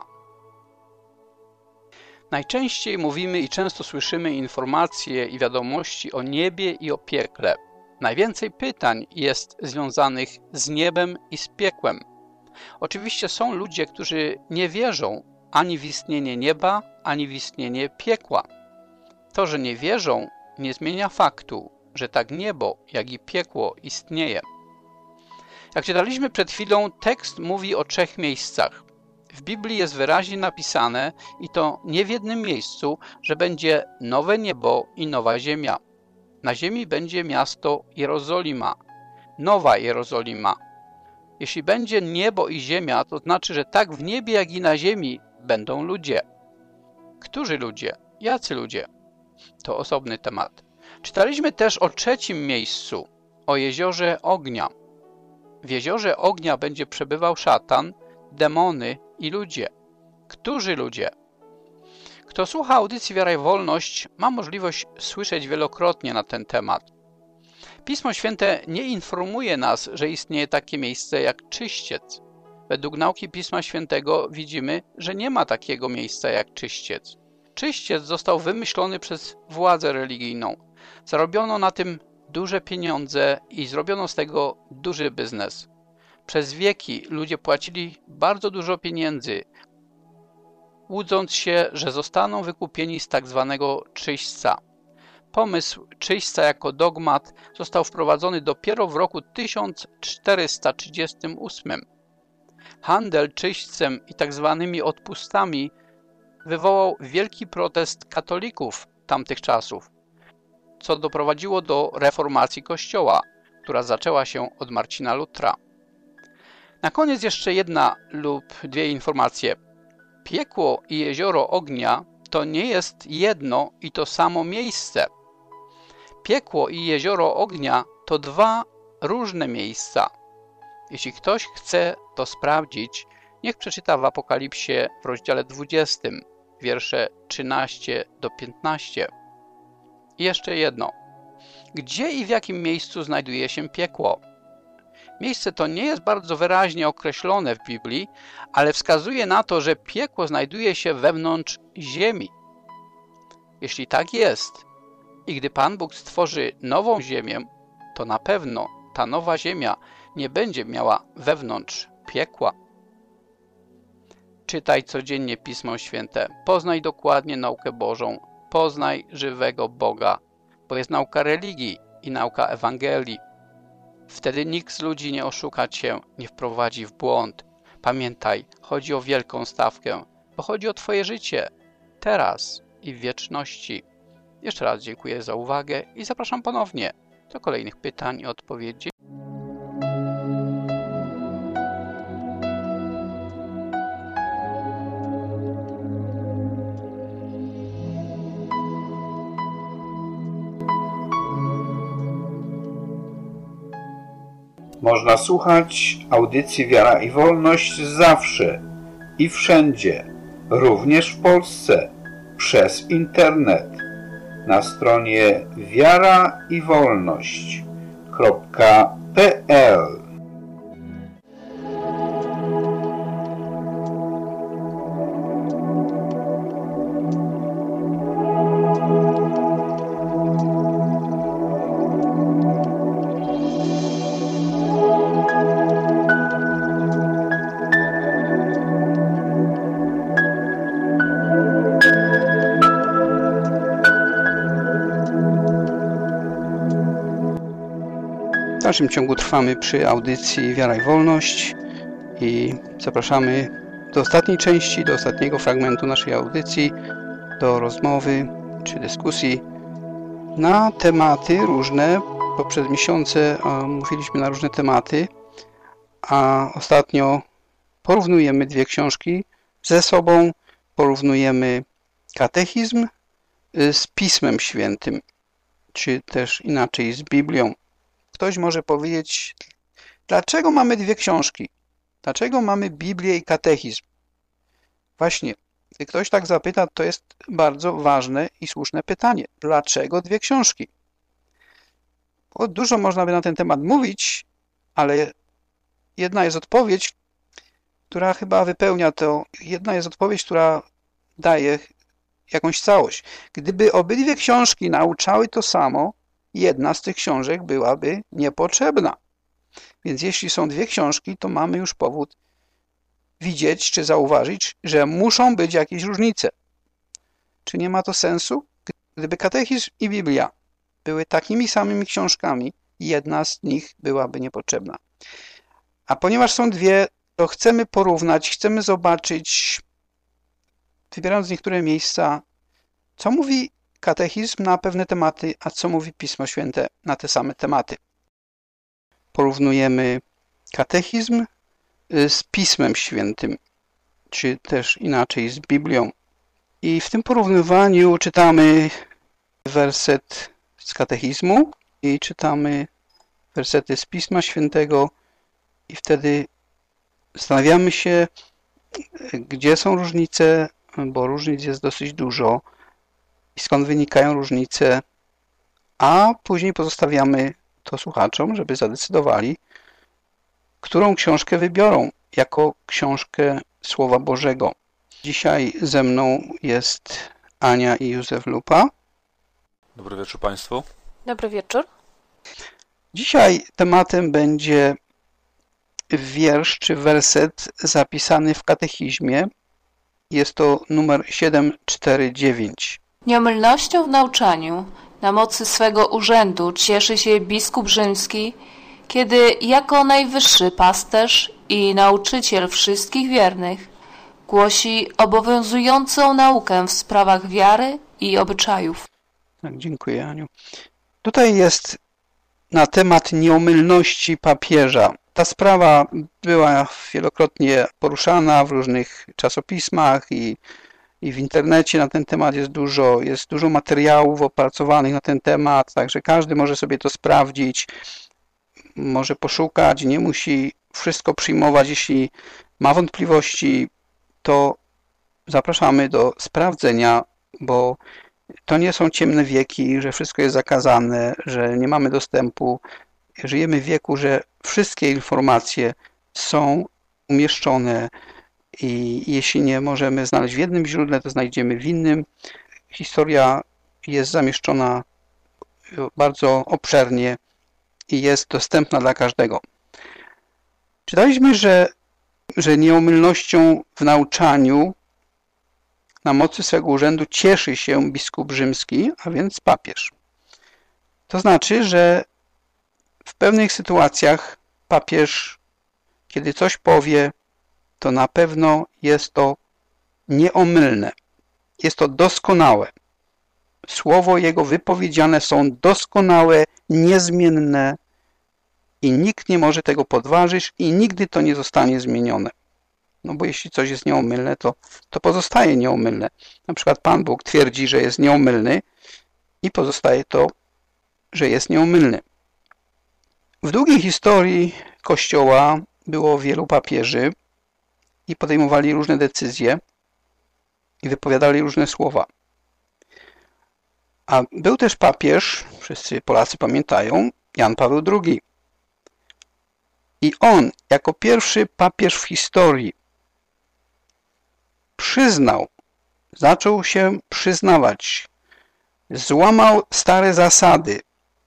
Najczęściej mówimy i często słyszymy informacje i wiadomości o niebie i o piekle. Najwięcej pytań jest związanych z niebem i z piekłem. Oczywiście są ludzie, którzy nie wierzą ani w istnienie nieba, ani w istnienie piekła. To, że nie wierzą, nie zmienia faktu, że tak niebo, jak i piekło istnieje. Jak czytaliśmy przed chwilą, tekst mówi o 3 miejscach. W Biblii jest wyraźnie napisane, i to nie w jednym miejscu, że będzie nowe niebo i nowa ziemia. Na ziemi będzie miasto Jerozolima, Nowa Jerozolima. Jeśli będzie niebo i ziemia, to znaczy, że tak w niebie, jak i na ziemi będą ludzie. Którzy ludzie? Jacy ludzie? To osobny temat. Czytaliśmy też o 3. miejscu, o jeziorze ognia. W jeziorze ognia będzie przebywał szatan, demony i ludzie. Którzy ludzie? Kto słucha audycji Wiara i Wolność, ma możliwość słyszeć wielokrotnie na ten temat. Pismo Święte nie informuje nas, że istnieje takie miejsce jak czyściec. Według nauki Pisma Świętego widzimy, że nie ma takiego miejsca jak czyściec. Czyściec został wymyślony przez władzę religijną. Zarobiono na tym duże pieniądze i zrobiono z tego duży biznes. Przez wieki ludzie płacili bardzo dużo pieniędzy, łudząc się, że zostaną wykupieni z tak zwanego czyśćca. Pomysł czyśćca jako dogmat został wprowadzony dopiero w roku 1438. Handel czyśćcem i tak zwanymi odpustami wywołał wielki protest katolików tamtych czasów, co doprowadziło do reformacji Kościoła, która zaczęła się od Marcina Lutra. Na koniec jeszcze jedna lub dwie informacje. Piekło i jezioro ognia to nie jest jedno i to samo miejsce. Piekło i jezioro ognia to dwa różne miejsca. Jeśli ktoś chce to sprawdzić, niech przeczyta w Apokalipsie w rozdziale 20, wiersze 13 do 15. I jeszcze jedno. Gdzie i w jakim miejscu znajduje się piekło? Miejsce to nie jest bardzo wyraźnie określone w Biblii, ale wskazuje na to, że piekło znajduje się wewnątrz ziemi. Jeśli tak jest i gdy Pan Bóg stworzy nową ziemię, to na pewno ta nowa ziemia nie będzie miała wewnątrz piekła. Czytaj codziennie Pismo Święte, poznaj dokładnie naukę Bożą, poznaj żywego Boga, bo jest nauka religii i nauka Ewangelii. Wtedy nikt z ludzi nie oszuka cię, nie wprowadzi w błąd. Pamiętaj, chodzi o wielką stawkę, bo chodzi o twoje życie, teraz i w wieczności. Jeszcze raz dziękuję za uwagę i zapraszam ponownie do kolejnych pytań i odpowiedzi. Można słuchać audycji Wiara i Wolność zawsze i wszędzie, również w Polsce, przez internet, na stronie wiaraiwolność.pl. W dalszym ciągu trwamy przy audycji Wiara i Wolność i zapraszamy do ostatniej części, do ostatniego fragmentu naszej audycji, do rozmowy czy dyskusji na tematy różne. Poprzez miesiące mówiliśmy na różne tematy, a ostatnio porównujemy dwie książki ze sobą, porównujemy katechizm z Pismem Świętym, czy też inaczej z Biblią. Ktoś może powiedzieć, dlaczego mamy dwie książki? Dlaczego mamy Biblię i katechizm? Właśnie, gdy ktoś tak zapyta, to jest bardzo ważne i słuszne pytanie. Dlaczego dwie książki? Bo dużo można by na ten temat mówić, ale jedna jest odpowiedź, która chyba wypełnia to. Jedna jest odpowiedź, która daje jakąś całość. Gdyby obydwie książki nauczały to samo, jedna z tych książek byłaby niepotrzebna. Więc jeśli są dwie książki, to mamy już powód widzieć czy zauważyć, że muszą być jakieś różnice. Czy nie ma to sensu? Gdyby katechizm i Biblia były takimi samymi książkami, jedna z nich byłaby niepotrzebna. A ponieważ są dwie, to chcemy porównać, chcemy zobaczyć, wybierając niektóre miejsca, co mówi katechizm na pewne tematy, a co mówi Pismo Święte na te same tematy. Porównujemy katechizm z Pismem Świętym, czy też inaczej z Biblią. I w tym porównywaniu czytamy werset z katechizmu i czytamy wersety z Pisma Świętego i wtedy zastanawiamy się, gdzie są różnice, bo różnic jest dosyć dużo i skąd wynikają różnice, a później pozostawiamy to słuchaczom, żeby zadecydowali, którą książkę wybiorą jako książkę Słowa Bożego. Dzisiaj ze mną jest Ania i Józef Lupa. Dobry wieczór Państwu. Dobry wieczór. Dzisiaj tematem będzie wiersz czy werset zapisany w katechizmie. Jest to numer 749. Nieomylnością w nauczaniu na mocy swego urzędu cieszy się biskup rzymski, kiedy jako najwyższy pasterz i nauczyciel wszystkich wiernych głosi obowiązującą naukę w sprawach wiary i obyczajów. Tak, dziękuję, Aniu. Tutaj jest na temat nieomylności papieża. Ta sprawa była wielokrotnie poruszana w różnych czasopismach i w internecie na ten temat jest dużo materiałów opracowanych na ten temat, także każdy może sobie to sprawdzić, może poszukać, nie musi wszystko przyjmować. Jeśli ma wątpliwości, to zapraszamy do sprawdzenia, bo to nie są ciemne wieki, że wszystko jest zakazane, że nie mamy dostępu. Żyjemy w wieku, że wszystkie informacje są umieszczone i jeśli nie możemy znaleźć w jednym źródle, to znajdziemy w innym. Historia jest zamieszczona bardzo obszernie i jest dostępna dla każdego. Czytaliśmy, że nieomylnością w nauczaniu na mocy swego urzędu cieszy się biskup rzymski, a więc papież. To znaczy, że w pewnych sytuacjach papież, kiedy coś powie, to na pewno jest to nieomylne. Jest to doskonałe. Słowo jego wypowiedziane są doskonałe, niezmienne i nikt nie może tego podważyć i nigdy to nie zostanie zmienione. No bo jeśli coś jest nieomylne, to pozostaje nieomylne. Na przykład Pan Bóg twierdzi, że jest nieomylny i pozostaje to, że jest nieomylny. W długiej historii Kościoła było wielu papieży i podejmowali różne decyzje i wypowiadali różne słowa. A był też papież, wszyscy Polacy pamiętają, Jan Paweł II. I on, jako pierwszy papież w historii, zaczął się przyznawać, złamał stare zasady,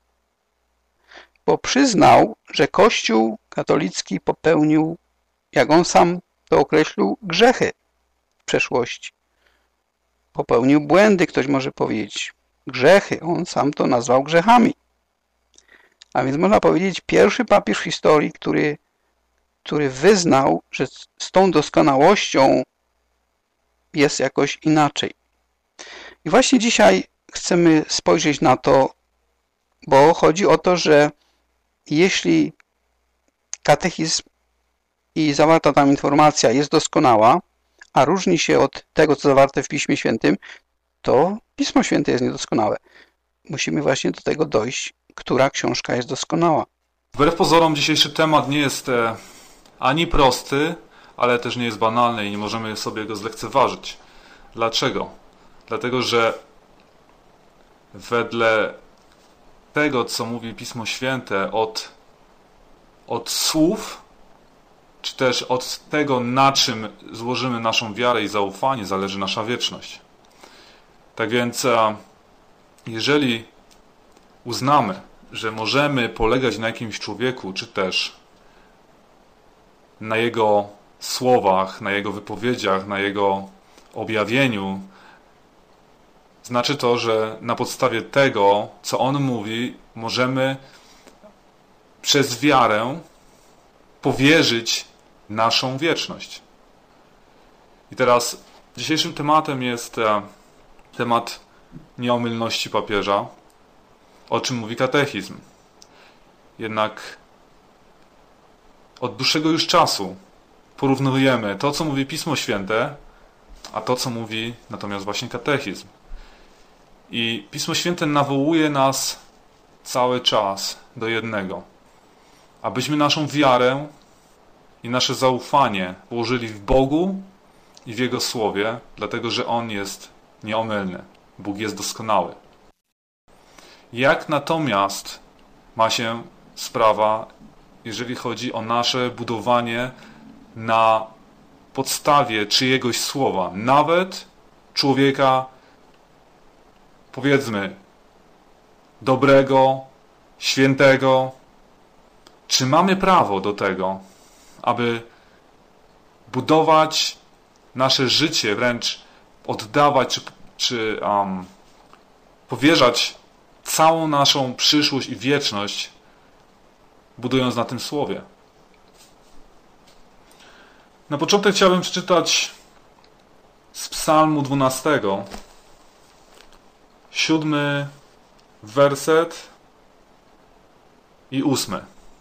bo przyznał, że Kościół katolicki popełnił, jak on sam to określił, grzechy w przeszłości. Popełnił błędy, ktoś może powiedzieć, grzechy, on sam to nazwał grzechami. A więc można powiedzieć, pierwszy papież w historii, który wyznał, że z tą doskonałością jest jakoś inaczej. I właśnie dzisiaj chcemy spojrzeć na to, bo chodzi o to, że jeśli katechizm i zawarta tam informacja jest doskonała, a różni się od tego, co zawarte w Piśmie Świętym, to Pismo Święte jest niedoskonałe. Musimy właśnie do tego dojść, która książka jest doskonała. Wbrew pozorom dzisiejszy temat nie jest ani prosty, ale też nie jest banalny i nie możemy sobie go zlekceważyć. Dlaczego? Dlatego, że wedle tego, co mówi Pismo Święte, od słów, czy też od tego, na czym złożymy naszą wiarę i zaufanie, zależy nasza wieczność. Tak więc, jeżeli uznamy, że możemy polegać na jakimś człowieku, czy też na jego słowach, na jego wypowiedziach, na jego objawieniu, znaczy to, że na podstawie tego, co on mówi, możemy przez wiarę powierzyć naszą wieczność. I teraz dzisiejszym tematem jest temat nieomylności papieża, o czym mówi katechizm. Jednak od dłuższego już czasu porównujemy to, co mówi Pismo Święte, a to, co mówi natomiast właśnie katechizm. I Pismo Święte nawołuje nas cały czas do jednego. Abyśmy naszą wiarę i nasze zaufanie położyli w Bogu i w Jego Słowie, dlatego że On jest nieomylny. Bóg jest doskonały. Jak natomiast ma się sprawa, jeżeli chodzi o nasze budowanie na podstawie czyjegoś słowa, nawet człowieka, powiedzmy, dobrego, świętego, czy mamy prawo do tego? aby budować nasze życie, wręcz oddawać czy powierzać całą naszą przyszłość i wieczność, budując na tym słowie. Na początek chciałbym przeczytać z Psalmu 12, 7 werset i 8.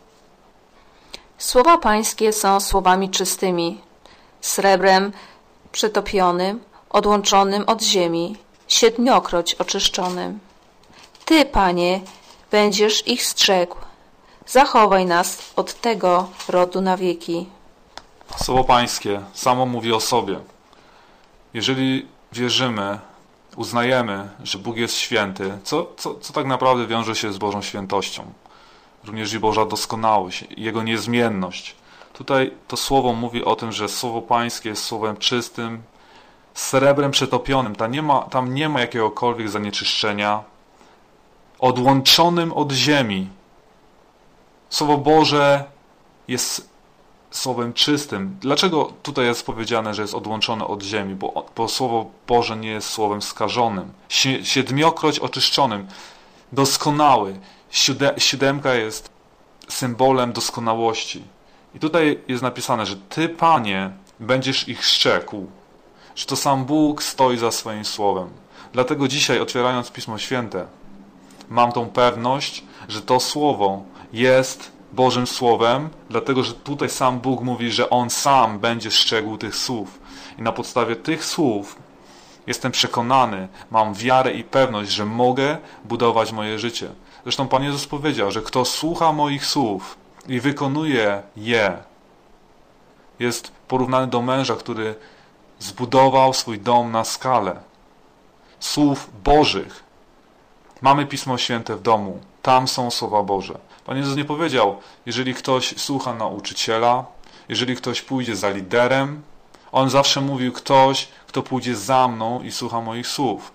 Słowa Pańskie są słowami czystymi, srebrem przetopionym, odłączonym od ziemi, 7-kroć oczyszczonym. Ty, Panie, będziesz ich strzegł. Zachowaj nas od tego rodu na wieki. Słowo Pańskie samo mówi o sobie. Jeżeli wierzymy, uznajemy, że Bóg jest święty, co tak naprawdę wiąże się z Bożą świętością? Również i Boża doskonałość, Jego niezmienność. Tutaj to słowo mówi o tym, że słowo Pańskie jest słowem czystym, srebrem przetopionym. Tam nie ma jakiegokolwiek zanieczyszczenia, odłączonym od ziemi. Słowo Boże jest słowem czystym. Dlaczego tutaj jest powiedziane, że jest odłączone od ziemi? Bo Słowo Boże nie jest słowem skażonym. 7-kroć oczyszczonym. Doskonały. 7 jest symbolem doskonałości. I tutaj jest napisane, że Ty, Panie, będziesz ich strzegł. Że to sam Bóg stoi za swoim słowem. Dlatego dzisiaj, otwierając Pismo Święte, mam tą pewność, że to słowo jest Bożym Słowem, dlatego że tutaj sam Bóg mówi, że On sam będzie strzegł tych słów. I na podstawie tych słów jestem przekonany, mam wiarę i pewność, że mogę budować moje życie. Zresztą Pan Jezus powiedział, że kto słucha moich słów i wykonuje je, jest porównany do męża, który zbudował swój dom na skale. Słów Bożych. Mamy Pismo Święte w domu. Tam są słowa Boże. Pan Jezus nie powiedział, jeżeli ktoś słucha nauczyciela, jeżeli ktoś pójdzie za liderem, On zawsze mówił ktoś, kto pójdzie za mną i słucha moich słów.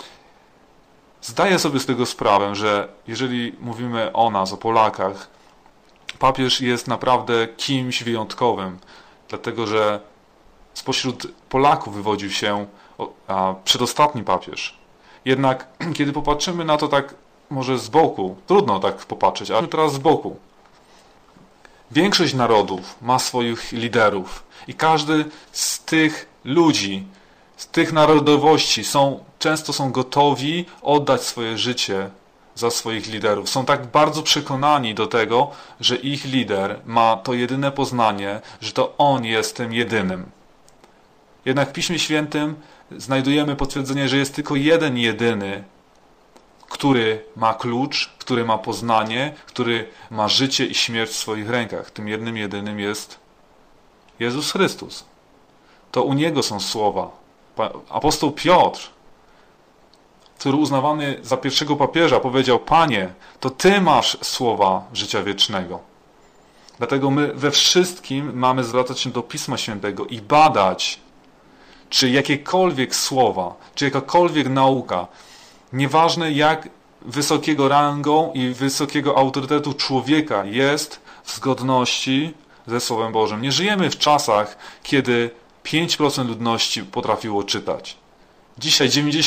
Zdaję sobie z tego sprawę, że jeżeli mówimy o nas, o Polakach, papież jest naprawdę kimś wyjątkowym, dlatego że spośród Polaków wywodził się przedostatni papież. Jednak kiedy popatrzymy na to tak może z boku, trudno tak popatrzeć, ale teraz z boku. Większość narodów ma swoich liderów i każdy z tych ludzi, z tych narodowości często są gotowi oddać swoje życie za swoich liderów. Są tak bardzo przekonani do tego, że ich lider ma to jedyne poznanie, że to on jest tym jedynym. Jednak w Piśmie Świętym znajdujemy potwierdzenie, że jest tylko jeden jedyny, który ma klucz, który ma poznanie, który ma życie i śmierć w swoich rękach. Tym jednym jedynym jest Jezus Chrystus. To u Niego są słowa. Apostoł Piotr, który uznawany za pierwszego papieża, powiedział: Panie, to Ty masz słowa życia wiecznego. Dlatego my we wszystkim mamy zwracać się do Pisma Świętego i badać, czy jakiekolwiek słowa, czy jakakolwiek nauka, nieważne jak wysokiego rangą i wysokiego autorytetu człowieka jest w zgodności ze Słowem Bożym. Nie żyjemy w czasach, kiedy 5% ludności potrafiło czytać. Dzisiaj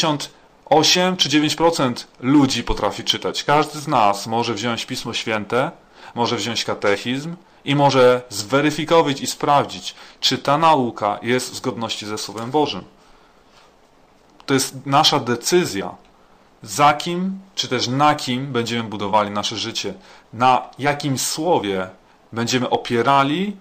98 czy 9% ludzi potrafi czytać. Każdy z nas może wziąć Pismo Święte, może wziąć katechizm i może zweryfikować i sprawdzić, czy ta nauka jest w zgodności ze Słowem Bożym. To jest nasza decyzja, za kim, czy też na kim będziemy budowali nasze życie. Na jakim słowie będziemy opierali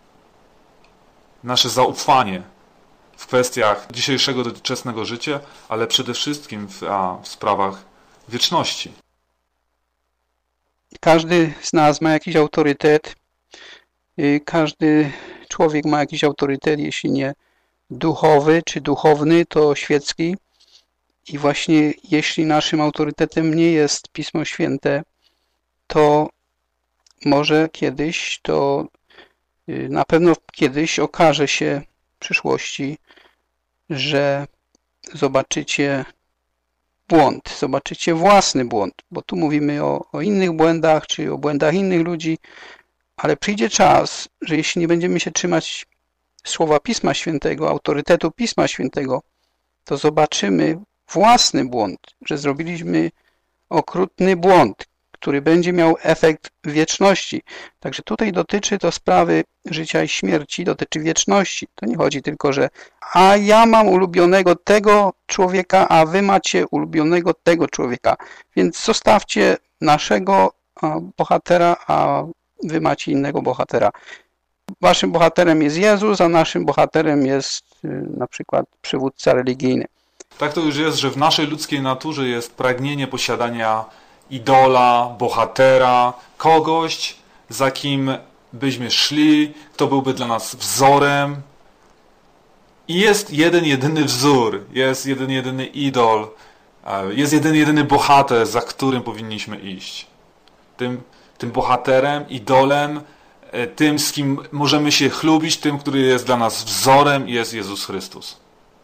nasze zaufanie w kwestiach dzisiejszego doczesnego życia, ale przede wszystkim w sprawach wieczności. Każdy z nas ma jakiś autorytet. Każdy człowiek ma jakiś autorytet, jeśli nie duchowy czy duchowny, to świecki. I właśnie jeśli naszym autorytetem nie jest Pismo Święte, to może kiedyś, to na pewno kiedyś okaże się w przyszłości, że zobaczycie błąd, zobaczycie własny błąd, bo tu mówimy o innych błędach, czy o błędach innych ludzi, Ale przyjdzie czas, że jeśli nie będziemy się trzymać słowa Pisma Świętego, autorytetu Pisma Świętego, to zobaczymy własny błąd, że zrobiliśmy okrutny błąd, który będzie miał efekt wieczności. Także tutaj dotyczy to sprawy życia i śmierci, dotyczy wieczności. To nie chodzi tylko, że a ja mam ulubionego tego człowieka, a wy macie ulubionego tego człowieka. Więc zostawcie naszego bohatera, a wy macie innego bohatera. Waszym bohaterem jest Jezus, a naszym bohaterem jest na przykład przywódca religijny. Tak to już jest, że w naszej ludzkiej naturze jest pragnienie posiadania idola, bohatera, kogoś, za kim byśmy szli, kto byłby dla nas wzorem. I jest jeden, jedyny wzór, jest jeden, jedyny idol, jest jeden, jedyny bohater, za którym powinniśmy iść. Tym bohaterem, idolem, tym, z kim możemy się chlubić, tym, który jest dla nas wzorem, jest Jezus Chrystus.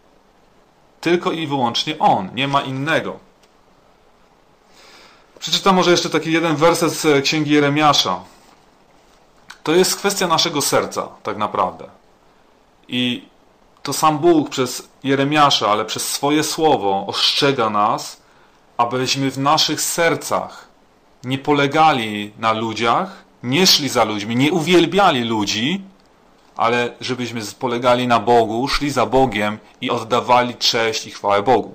Tylko i wyłącznie On, nie ma innego. Przeczytam może jeszcze taki jeden werset z Księgi Jeremiasza. To jest kwestia naszego serca, tak naprawdę. I to sam Bóg przez Jeremiasza, ale przez swoje słowo ostrzega nas, abyśmy w naszych sercach nie polegali na ludziach, nie szli za ludźmi, nie uwielbiali ludzi, ale żebyśmy polegali na Bogu, szli za Bogiem i oddawali cześć i chwałę Bogu.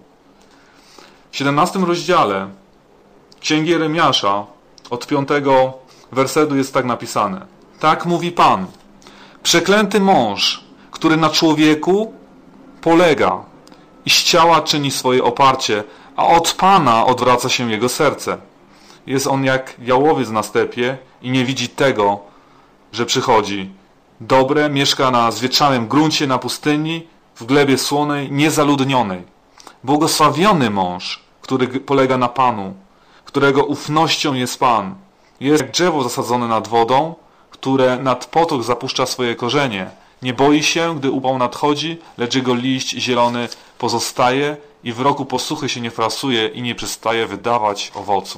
W 17 rozdziale Księgi Jeremiasza od 5 wersetu jest tak napisane. Tak mówi Pan. Przeklęty mąż, który na człowieku polega i z ciała czyni swoje oparcie, a od Pana odwraca się jego serce. Jest on jak jałowiec na stepie i nie widzi tego, że przychodzi. Dobre mieszka na zwietrzanym gruncie, na pustyni, w glebie słonej, niezaludnionej. Błogosławiony mąż, który polega na Panu, którego ufnością jest Pan. Jest jak drzewo zasadzone nad wodą, które nad potok zapuszcza swoje korzenie. Nie boi się, gdy upał nadchodzi, lecz jego liść zielony pozostaje i w roku posuchy się nie frasuje i nie przestaje wydawać owocu.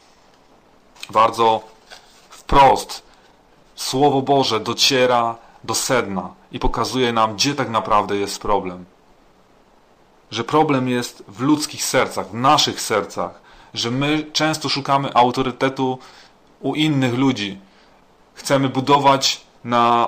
Bardzo wprost Słowo Boże dociera do sedna i pokazuje nam, gdzie tak naprawdę jest problem. Że problem jest w ludzkich sercach, w naszych sercach, że my często szukamy autorytetu u innych ludzi. Chcemy budować na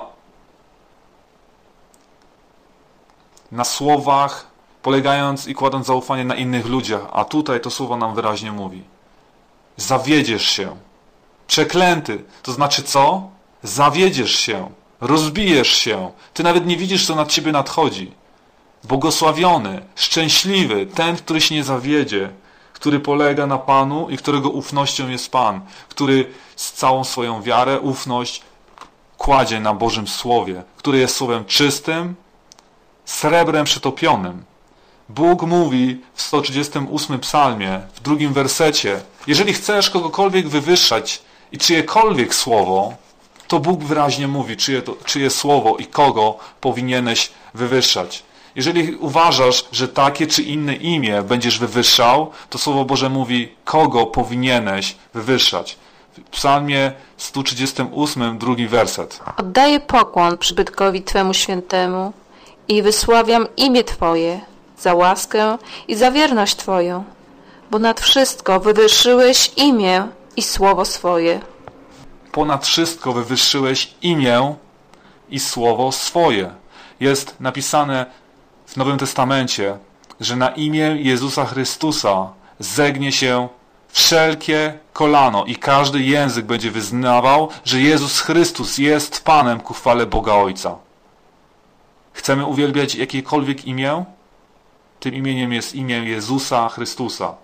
słowach, polegając i kładąc zaufanie na innych ludziach, a tutaj to słowo nam wyraźnie mówi. Zawiedziesz się. Przeklęty. To znaczy co? Zawiedziesz się. Rozbijesz się. Ty nawet nie widzisz, co nad ciebie nadchodzi. Błogosławiony, szczęśliwy, ten, który się nie zawiedzie, który polega na Panu i którego ufnością jest Pan, który z całą swoją wiarę, ufność kładzie na Bożym Słowie, który jest słowem czystym, srebrem przetopionym. Bóg mówi w 138 psalmie, w 2 wersecie, jeżeli chcesz kogokolwiek wywyższać i czyjekolwiek słowo, to Bóg wyraźnie mówi, czyje słowo i kogo powinieneś wywyższać. Jeżeli uważasz, że takie czy inne imię będziesz wywyższał, to Słowo Boże mówi, kogo powinieneś wywyższać. W psalmie 138, 2 werset. Oddaję pokłon przybytkowi Twemu świętemu i wysławiam imię Twoje za łaskę i za wierność Twoją, bo nad wszystko wywyższyłeś imię i słowo swoje. Ponad wszystko wywyższyłeś imię i słowo swoje. Jest napisane w Nowym Testamencie, że na imię Jezusa Chrystusa zegnie się wszelkie kolano i każdy język będzie wyznawał, że Jezus Chrystus jest Panem ku chwale Boga Ojca. Chcemy uwielbiać jakiekolwiek imię? Tym imieniem jest imię Jezusa Chrystusa.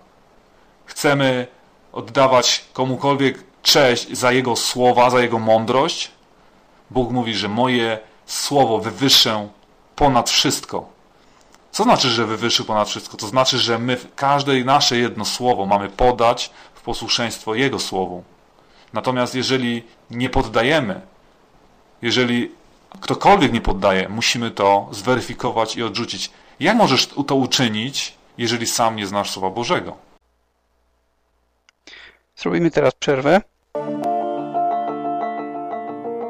Chcemy oddawać komukolwiek cześć za Jego słowa, za Jego mądrość? Bóg mówi, że moje słowo wywyższę ponad wszystko. Co znaczy, że wywyższy ponad wszystko? To znaczy, że my każde nasze jedno słowo mamy podać w posłuszeństwo Jego słowu. Natomiast jeżeli nie poddajemy, jeżeli ktokolwiek nie poddaje, musimy to zweryfikować i odrzucić. Jak możesz to uczynić, jeżeli sam nie znasz Słowa Bożego? Zrobimy teraz przerwę.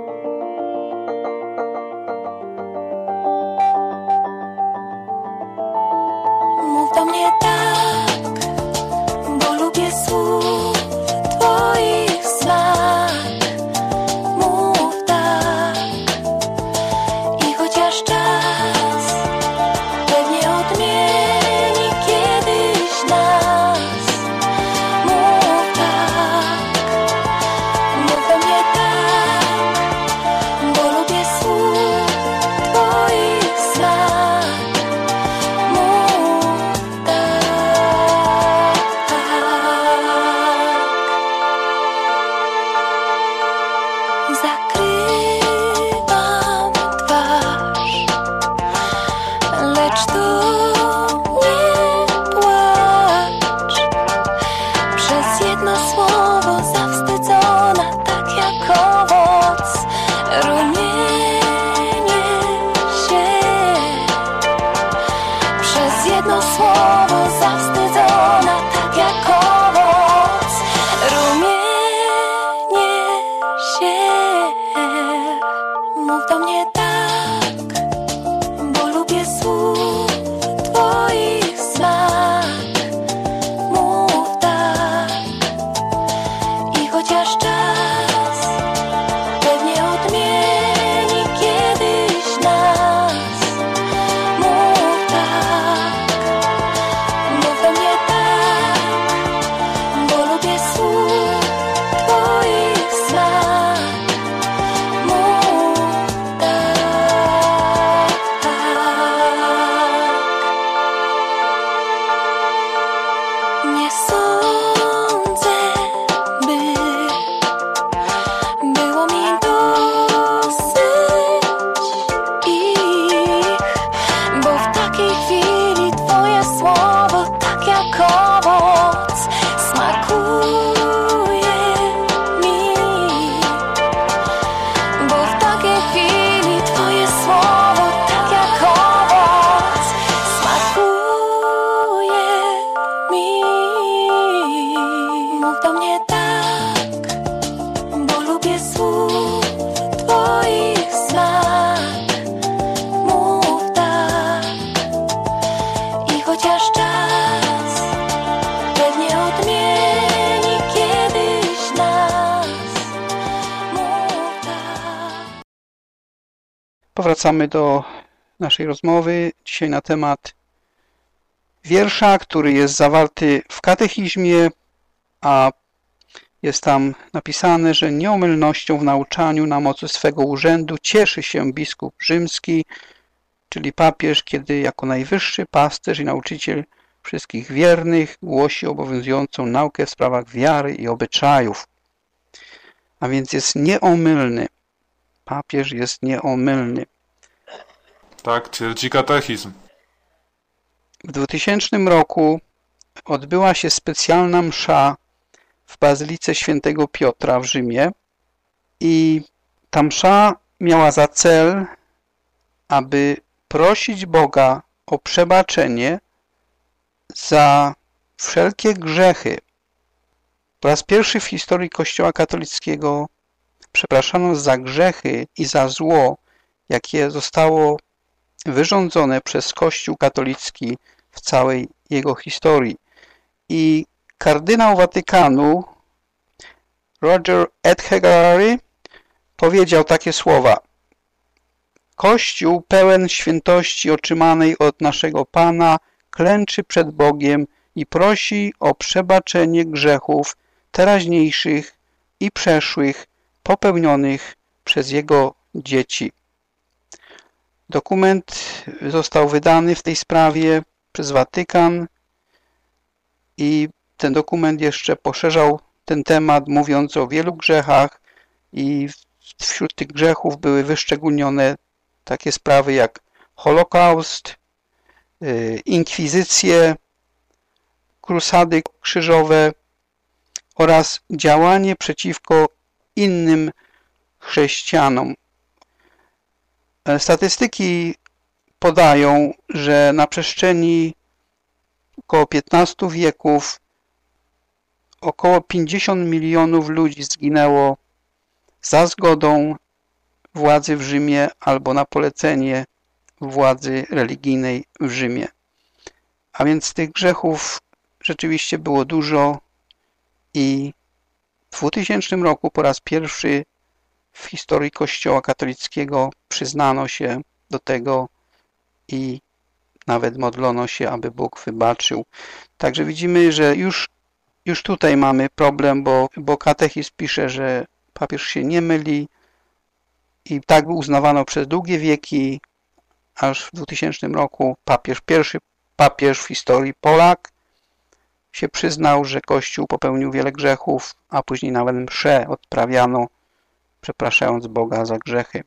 Mów do mnie tak, bo lubię słów Twoich smak. Mów tak i chociaż czas pewnie odmieni kiedyś nas. Mów tak, mów do mnie tak, bo lubię słów Twoich smak. Mów tak. Nie sądzę, by było mi dosyć ich, bo w takiej chwili Twoje słowo tak jak owoc smakuje mi. Bo w takiej chwili Twoje słowo tak jak owoc smakuje mi. Mów do mnie tak, bo lubię słów Twoich smak. Mów tak i chociaż czas pewnie odmieni kiedyś nas. Mów tak. Powracamy do naszej rozmowy dzisiaj na temat wiersza, który jest zawarty w katechizmie, a jest tam napisane, że nieomylnością w nauczaniu na mocy swego urzędu cieszy się biskup rzymski, czyli papież, kiedy jako najwyższy pasterz i nauczyciel wszystkich wiernych głosi obowiązującą naukę w sprawach wiary i obyczajów. A więc jest nieomylny. Papież jest nieomylny. Tak twierdzi katechizm. W 2000 roku odbyła się specjalna msza w Bazylice Świętego Piotra w Rzymie i ta msza miała za cel, aby prosić Boga o przebaczenie za wszelkie grzechy. Po raz pierwszy w historii Kościoła katolickiego przepraszano za grzechy i za zło, jakie zostało wyrządzone przez Kościół katolicki w całej jego historii. I kardynał Watykanu Roger Edhegary powiedział takie słowa: Kościół pełen świętości otrzymanej od naszego Pana klęczy przed Bogiem i prosi o przebaczenie grzechów teraźniejszych i przeszłych popełnionych przez jego dzieci. Dokument został wydany w tej sprawie przez Watykan i ten dokument jeszcze poszerzał ten temat, mówiąc o wielu grzechach, i wśród tych grzechów były wyszczególnione takie sprawy jak Holokaust, inkwizycje, krusady krzyżowe oraz działanie przeciwko innym chrześcijanom. Statystyki podają, że na przestrzeni około 15 wieków około 50 milionów ludzi zginęło za zgodą władzy w Rzymie albo na polecenie władzy religijnej w Rzymie. A więc tych grzechów rzeczywiście było dużo i w 2000 roku po raz pierwszy w historii Kościoła katolickiego przyznano się do tego i nawet modlono się, aby Bóg wybaczył. Także widzimy, że już tutaj mamy problem, bo katechizm pisze, że papież się nie myli i tak uznawano przez długie wieki, aż w 2000 roku pierwszy papież w historii Polak się przyznał, że Kościół popełnił wiele grzechów, a później nawet mszę odprawiano, przepraszając Boga za grzechy.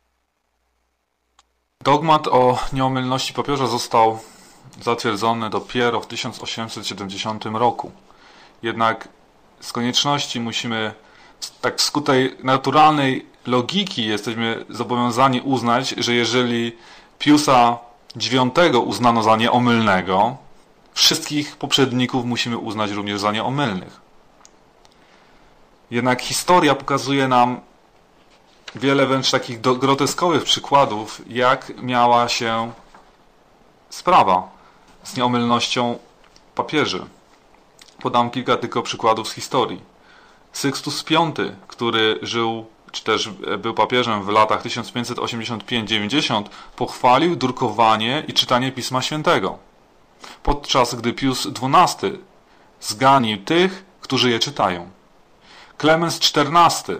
Dogmat o nieomylności papieża został zatwierdzony dopiero w 1870 roku. Jednak z konieczności musimy, tak wskutek naturalnej logiki jesteśmy zobowiązani uznać, że jeżeli Piusa IX uznano za nieomylnego, wszystkich poprzedników musimy uznać również za nieomylnych. Jednak historia pokazuje nam wiele wręcz takich groteskowych przykładów, jak miała się sprawa z nieomylnością papieży. Podam kilka tylko przykładów z historii. Sykstus V, który żył, czy też był papieżem w latach 1585-90, pochwalił drukowanie i czytanie Pisma Świętego, podczas gdy Pius XII zganił tych, którzy je czytają. Klemens XIV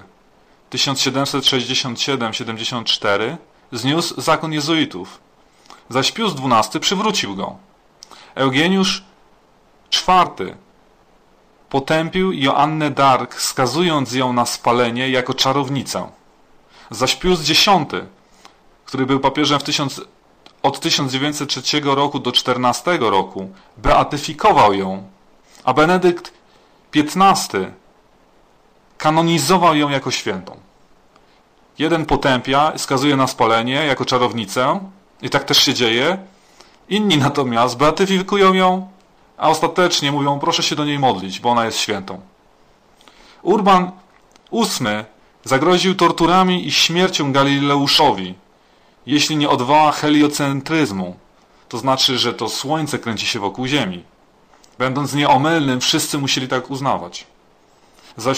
1767-74 zniósł zakon jezuitów, zaś Pius XII przywrócił go. Eugeniusz IV potępił Joannę d'Arc, skazując ją na spalenie jako czarownicę. Zaś Pius X, który był papieżem od 1903 roku do 14 roku, beatyfikował ją, a Benedykt XV kanonizował ją jako świętą. Jeden potępia, skazuje na spalenie jako czarownicę i tak też się dzieje. Inni natomiast beatyfikują ją, a ostatecznie mówią, proszę się do niej modlić, bo ona jest świętą. Urban VIII zagroził torturami i śmiercią Galileuszowi, jeśli nie odwoła heliocentryzmu, to znaczy, że to Słońce kręci się wokół Ziemi. Będąc nieomylnym, wszyscy musieli tak uznawać. Zaś w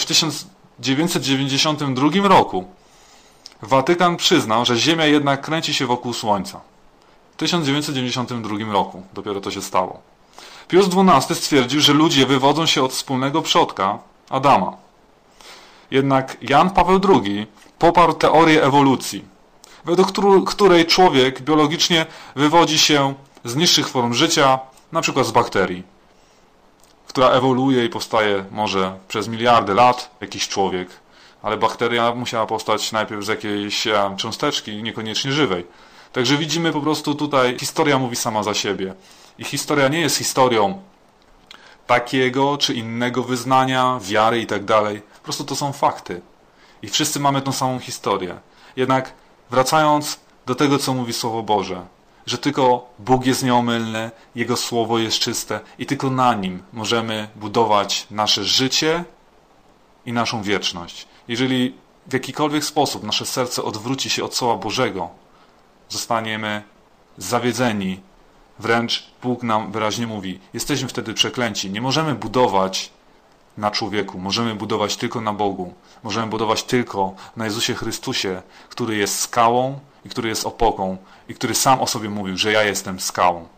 1992 roku Watykan przyznał, że Ziemia jednak kręci się wokół Słońca. W 1992 roku dopiero to się stało. Pius XII stwierdził, że ludzie wywodzą się od wspólnego przodka, Adama. Jednak Jan Paweł II poparł teorię ewolucji, według której człowiek biologicznie wywodzi się z niższych form życia, np. z bakterii, która ewoluuje i powstaje może przez miliardy lat, jakiś człowiek, ale bakteria musiała powstać najpierw z jakiejś cząsteczki, niekoniecznie żywej. Także widzimy po prostu tutaj, historia mówi sama za siebie. I historia nie jest historią takiego czy innego wyznania, wiary i tak dalej. Po prostu to są fakty. I wszyscy mamy tą samą historię. Jednak wracając do tego, co mówi Słowo Boże, że tylko Bóg jest nieomylny, Jego Słowo jest czyste i tylko na Nim możemy budować nasze życie i naszą wieczność. Jeżeli w jakikolwiek sposób nasze serce odwróci się od Słowa Bożego, zostaniemy zawiedzeni. Wręcz Bóg nam wyraźnie mówi, jesteśmy wtedy przeklęci. Nie możemy budować na człowieku, możemy budować tylko na Bogu. Możemy budować tylko na Jezusie Chrystusie, który jest skałą i który jest opoką i który sam o sobie mówił, że ja jestem skałą.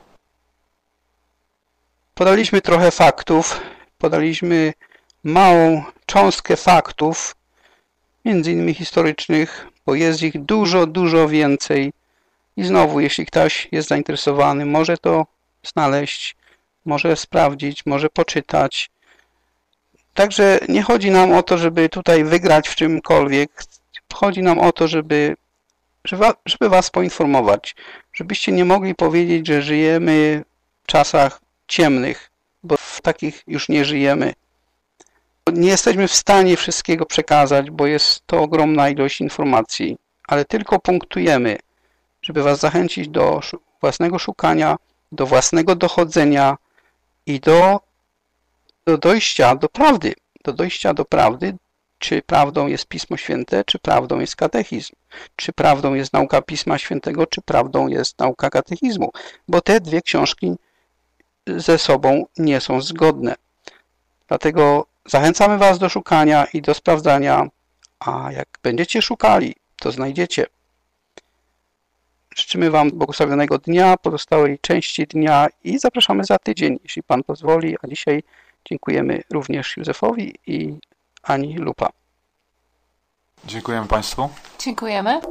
Podaliśmy trochę faktów, podaliśmy małą cząstkę faktów, między innymi historycznych, bo jest ich dużo, dużo więcej. I znowu, jeśli ktoś jest zainteresowany, może to znaleźć, może sprawdzić, może poczytać. Także nie chodzi nam o to, żeby tutaj wygrać w czymkolwiek. Chodzi nam o to, żeby was poinformować, żebyście nie mogli powiedzieć, że żyjemy w czasach ciemnych, bo w takich już nie żyjemy. Nie jesteśmy w stanie wszystkiego przekazać, bo jest to ogromna ilość informacji, ale tylko punktujemy, żeby was zachęcić do własnego szukania, do własnego dochodzenia i do dojścia do prawdy. Do dojścia do prawdy, czy prawdą jest Pismo Święte, czy prawdą jest katechizm. Czy prawdą jest nauka Pisma Świętego, czy prawdą jest nauka katechizmu. Bo te dwie książki ze sobą nie są zgodne. Dlatego zachęcamy was do szukania i do sprawdzania, a jak będziecie szukali, to znajdziecie. Życzymy wam błogosławionego dnia, pozostałej części dnia i zapraszamy za tydzień, jeśli Pan pozwoli. A dzisiaj dziękujemy również Józefowi i Ani Lupa. Dziękujemy Państwu. Dziękujemy.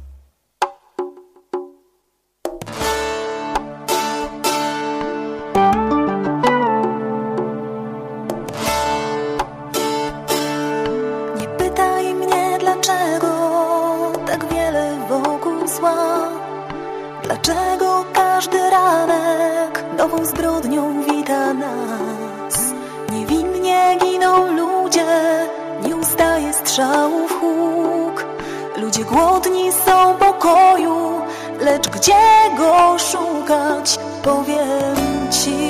Nie pytaj mnie, dlaczego tak wiele wokół zła. Dlaczego każdy ranek nową zbrodnią wita nas? Niewinnie giną ludzie, nie ustaje strzałów huk. Ludzie głodni są pokoju, lecz gdzie go szukać, powiem ci.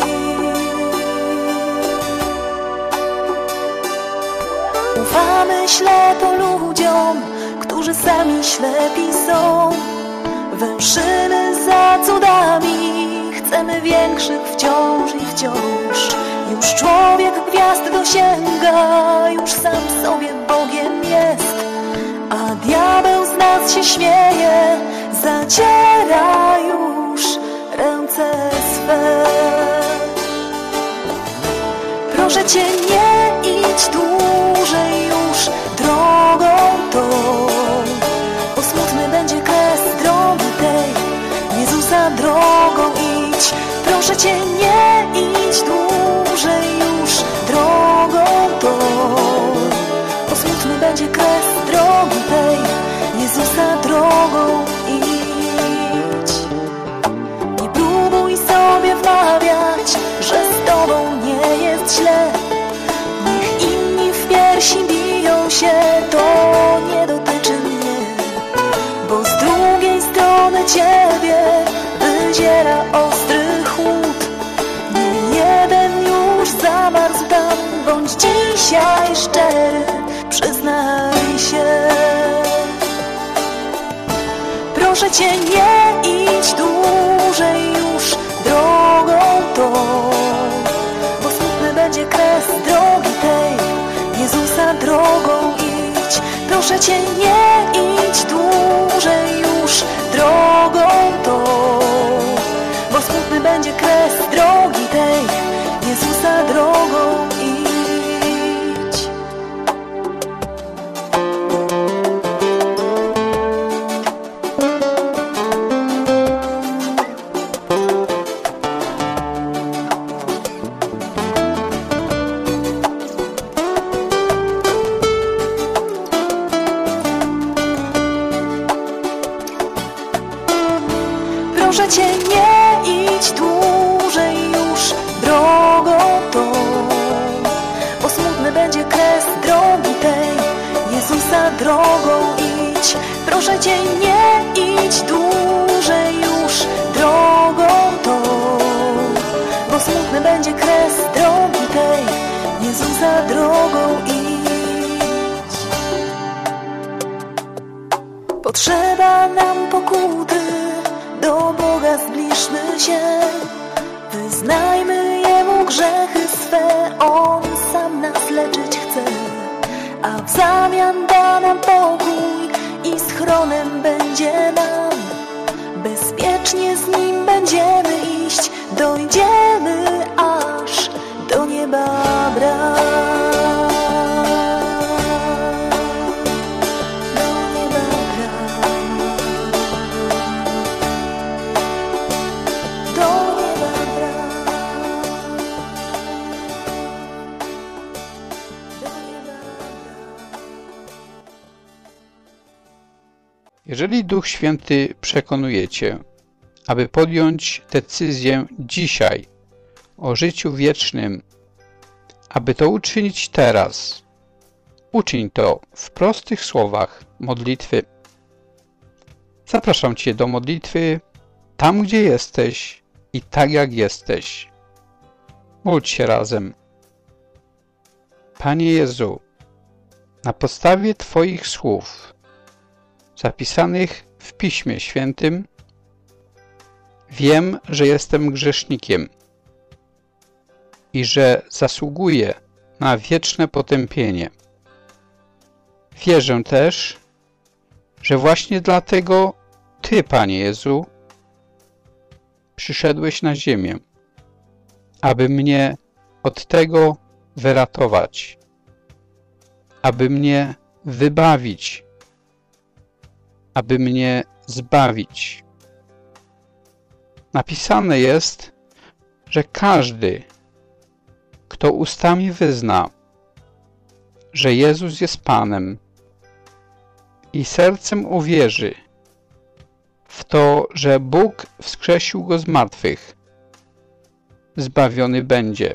Ufamy ślepo ludziom, którzy którzy sami ślepi są. Węszymy za cudami, chcemy większych wciąż i wciąż. Już człowiek gwiazd dosięga, już sam sobie Bogiem jest, a diabeł z nas się śmieje, zaciera już ręce swe. Proszę Cię, nie idź dłużej już drogą tą, bo smutny będzie kres drogi tej. Jezusa drogą idź. Proszę Cię, nie idź dłużej już drogą tą, bo smutny będzie kres drogi tej. Jezusa drogą idź. Nie próbuj sobie wmawiać, że z Tobą nie jest źle. Niech inni w piersi biją się, to nie dotyczy mnie, bo z drugiej strony Ciebie wyziera ostry chłód. Nie jeden już zamarzł tam, bądź dzisiaj szczery, przyznaj się. Proszę Cię, nie idź dłużej już drogą tą, bo smutny będzie kres drogi tej. Jezusa drogą idź. Proszę Cię, nie idź dłużej już drogą tą, bo smutny będzie kres drogi tej. Jezusa drogą idź. Proszę Cię, nie idź dłużej już drogą tą, bo smutny będzie kres drogi tej. Jezusa drogą idź. Proszę Cię, nie idź dłużej już drogą tą, bo smutny będzie kres drogi tej. Jezusa drogą idź. Potrzeba nam pokuty, do Boga zbliżmy się, wyznajmy Jemu grzechy swe, On sam nas leczyć chce, a w zamian da nam pokój i schronem będzie nam. Bezpiecznie z Nim będziemy iść, dojdziemy aż do nieba bram. Jeżeli Duch Święty przekonuje Cię, aby podjąć decyzję dzisiaj o życiu wiecznym, aby to uczynić teraz, uczyń to w prostych słowach modlitwy. Zapraszam Cię do modlitwy tam, gdzie jesteś i tak jak jesteś. Módl się razem. Panie Jezu, na podstawie Twoich słów zapisanych w Piśmie Świętym wiem, że jestem grzesznikiem i że zasługuję na wieczne potępienie. Wierzę też, że właśnie dlatego Ty, Panie Jezu, przyszedłeś na ziemię, aby mnie od tego wyratować, aby mnie wybawić, aby mnie zbawić. Napisane jest, że każdy, kto ustami wyzna, że Jezus jest Panem i sercem uwierzy w to, że Bóg wskrzesił Go z martwych, zbawiony będzie,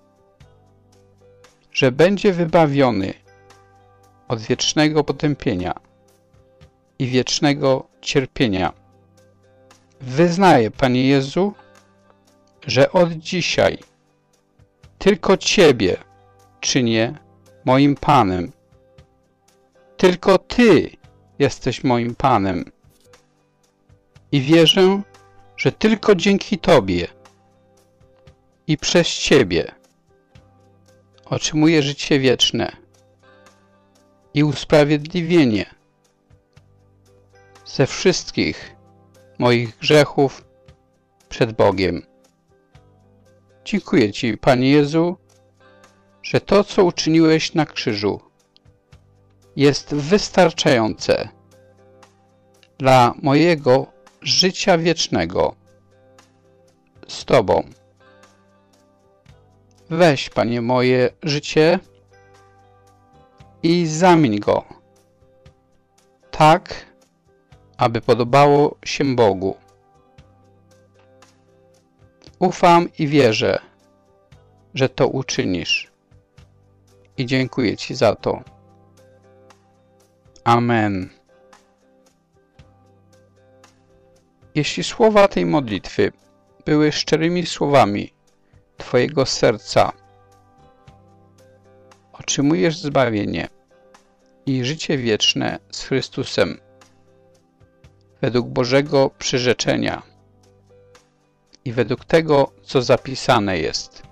że będzie wybawiony od wiecznego potępienia i wiecznego cierpienia. Wyznaję, Panie Jezu, że od dzisiaj tylko Ciebie czynię moim Panem. Tylko Ty jesteś moim Panem. I wierzę, że tylko dzięki Tobie i przez Ciebie otrzymuję życie wieczne i usprawiedliwienie ze wszystkich moich grzechów przed Bogiem. Dziękuję Ci, Panie Jezu, że to, co uczyniłeś na krzyżu, jest wystarczające dla mojego życia wiecznego z Tobą. Weź, Panie, moje życie i zamień go tak, aby podobało się Bogu. Ufam i wierzę, że to uczynisz. I dziękuję Ci za to. Amen. Jeśli słowa tej modlitwy były szczerymi słowami Twojego serca, otrzymujesz zbawienie i życie wieczne z Chrystusem według Bożego przyrzeczenia i według tego, co zapisane jest.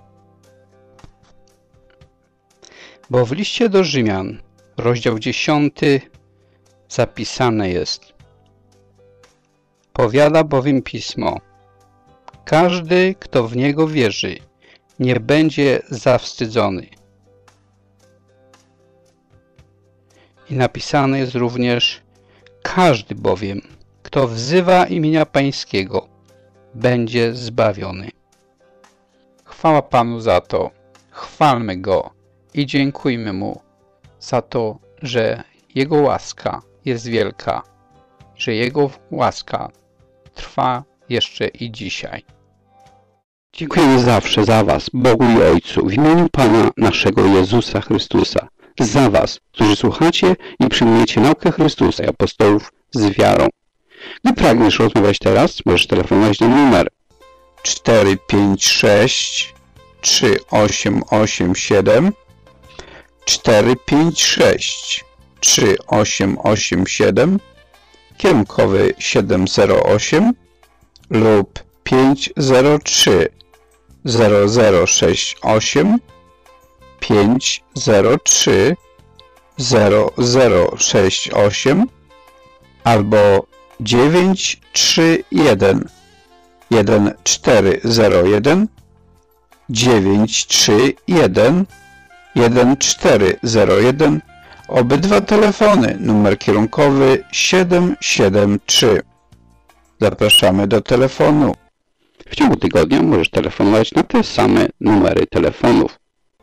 Bo w liście do Rzymian, rozdział 10, zapisane jest: powiada bowiem Pismo: każdy, kto w Niego wierzy, nie będzie zawstydzony. I napisane jest również: każdy bowiem, kto wzywa imienia Pańskiego, będzie zbawiony. Chwała Panu za to. Chwalmy Go i dziękujmy Mu za to, że Jego łaska jest wielka, że Jego łaska trwa jeszcze i dzisiaj. Dziękujemy zawsze za Was, Bogu i Ojcu, w imieniu Pana naszego Jezusa Chrystusa, za Was, którzy słuchacie i przyjmujecie naukę Chrystusa i apostołów z wiarą. Gdy pragniesz rozmawiać teraz, możesz telefonować na numer 456 3887 456 3887, kierunkowy 708 lub 503 0068 503 0068 albo 931 1401 931 1401. Obydwa telefony, numer kierunkowy 773. Zapraszamy do telefonu. W ciągu tygodnia możesz telefonować na te same numery telefonów.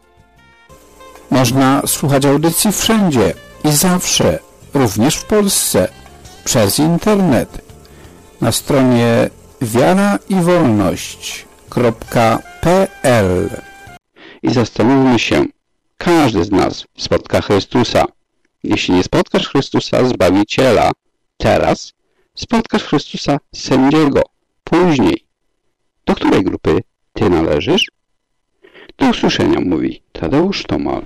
Można słuchać audycji wszędzie i zawsze, również w Polsce, przez internet. Na stronie wiaraiwolność.pl. I zastanówmy się, każdy z nas spotka Chrystusa. Jeśli nie spotkasz Chrystusa, Zbawiciela, teraz spotkasz Chrystusa, sędziego, później. Do której grupy Ty należysz? Do usłyszenia, mówi Tadeusz Tomal.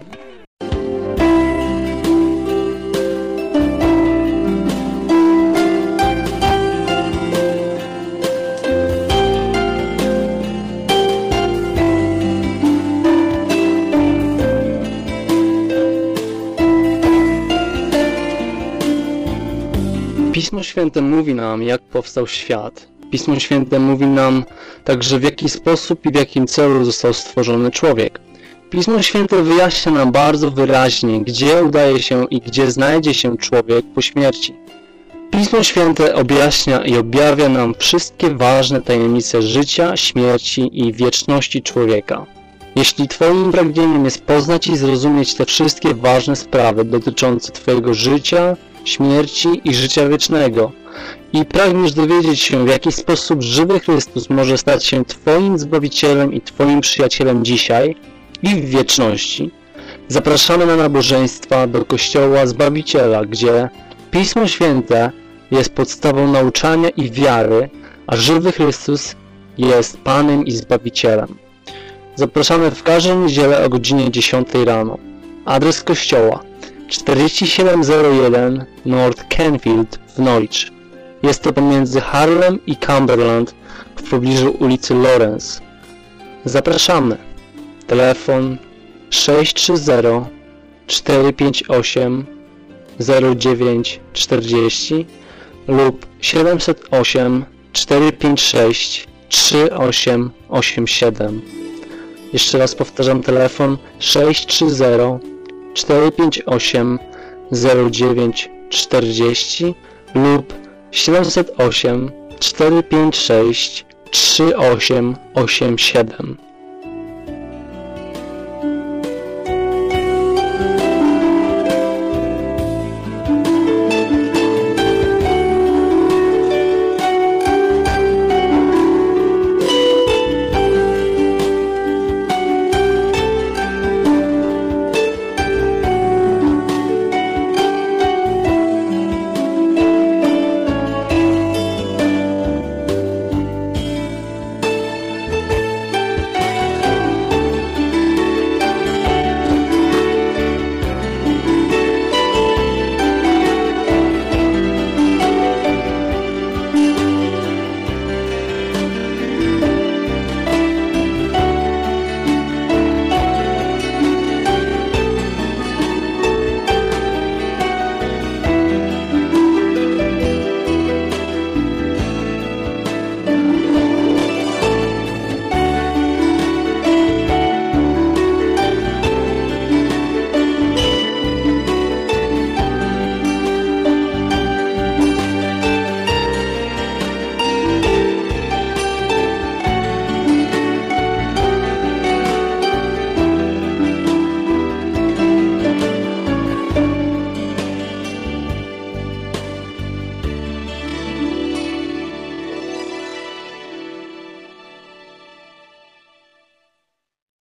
Pismo Święte mówi nam, jak powstał świat. Pismo Święte mówi nam także, w jaki sposób i w jakim celu został stworzony człowiek. Pismo Święte wyjaśnia nam bardzo wyraźnie, gdzie udaje się i gdzie znajdzie się człowiek po śmierci. Pismo Święte objaśnia i objawia nam wszystkie ważne tajemnice życia, śmierci i wieczności człowieka. Jeśli Twoim pragnieniem jest poznać i zrozumieć te wszystkie ważne sprawy dotyczące Twojego życia, śmierci i życia wiecznego i pragniesz dowiedzieć się, w jaki sposób żywy Chrystus może stać się Twoim Zbawicielem i Twoim przyjacielem dzisiaj i w wieczności, zapraszamy na nabożeństwa do Kościoła Zbawiciela, gdzie Pismo Święte jest podstawą nauczania i wiary, a żywy Chrystus jest Panem i Zbawicielem. Zapraszamy w każdą niedzielę o godzinie 10 rano. Adres Kościoła: 4701 North Canfield w Norwich. Jest to pomiędzy Harlem i Cumberland w pobliżu ulicy Lawrence. Zapraszamy. Telefon 630 458 0940 lub 708 456 3887. Jeszcze raz powtarzam, telefon 630 458 0940 lub 708 456 3887.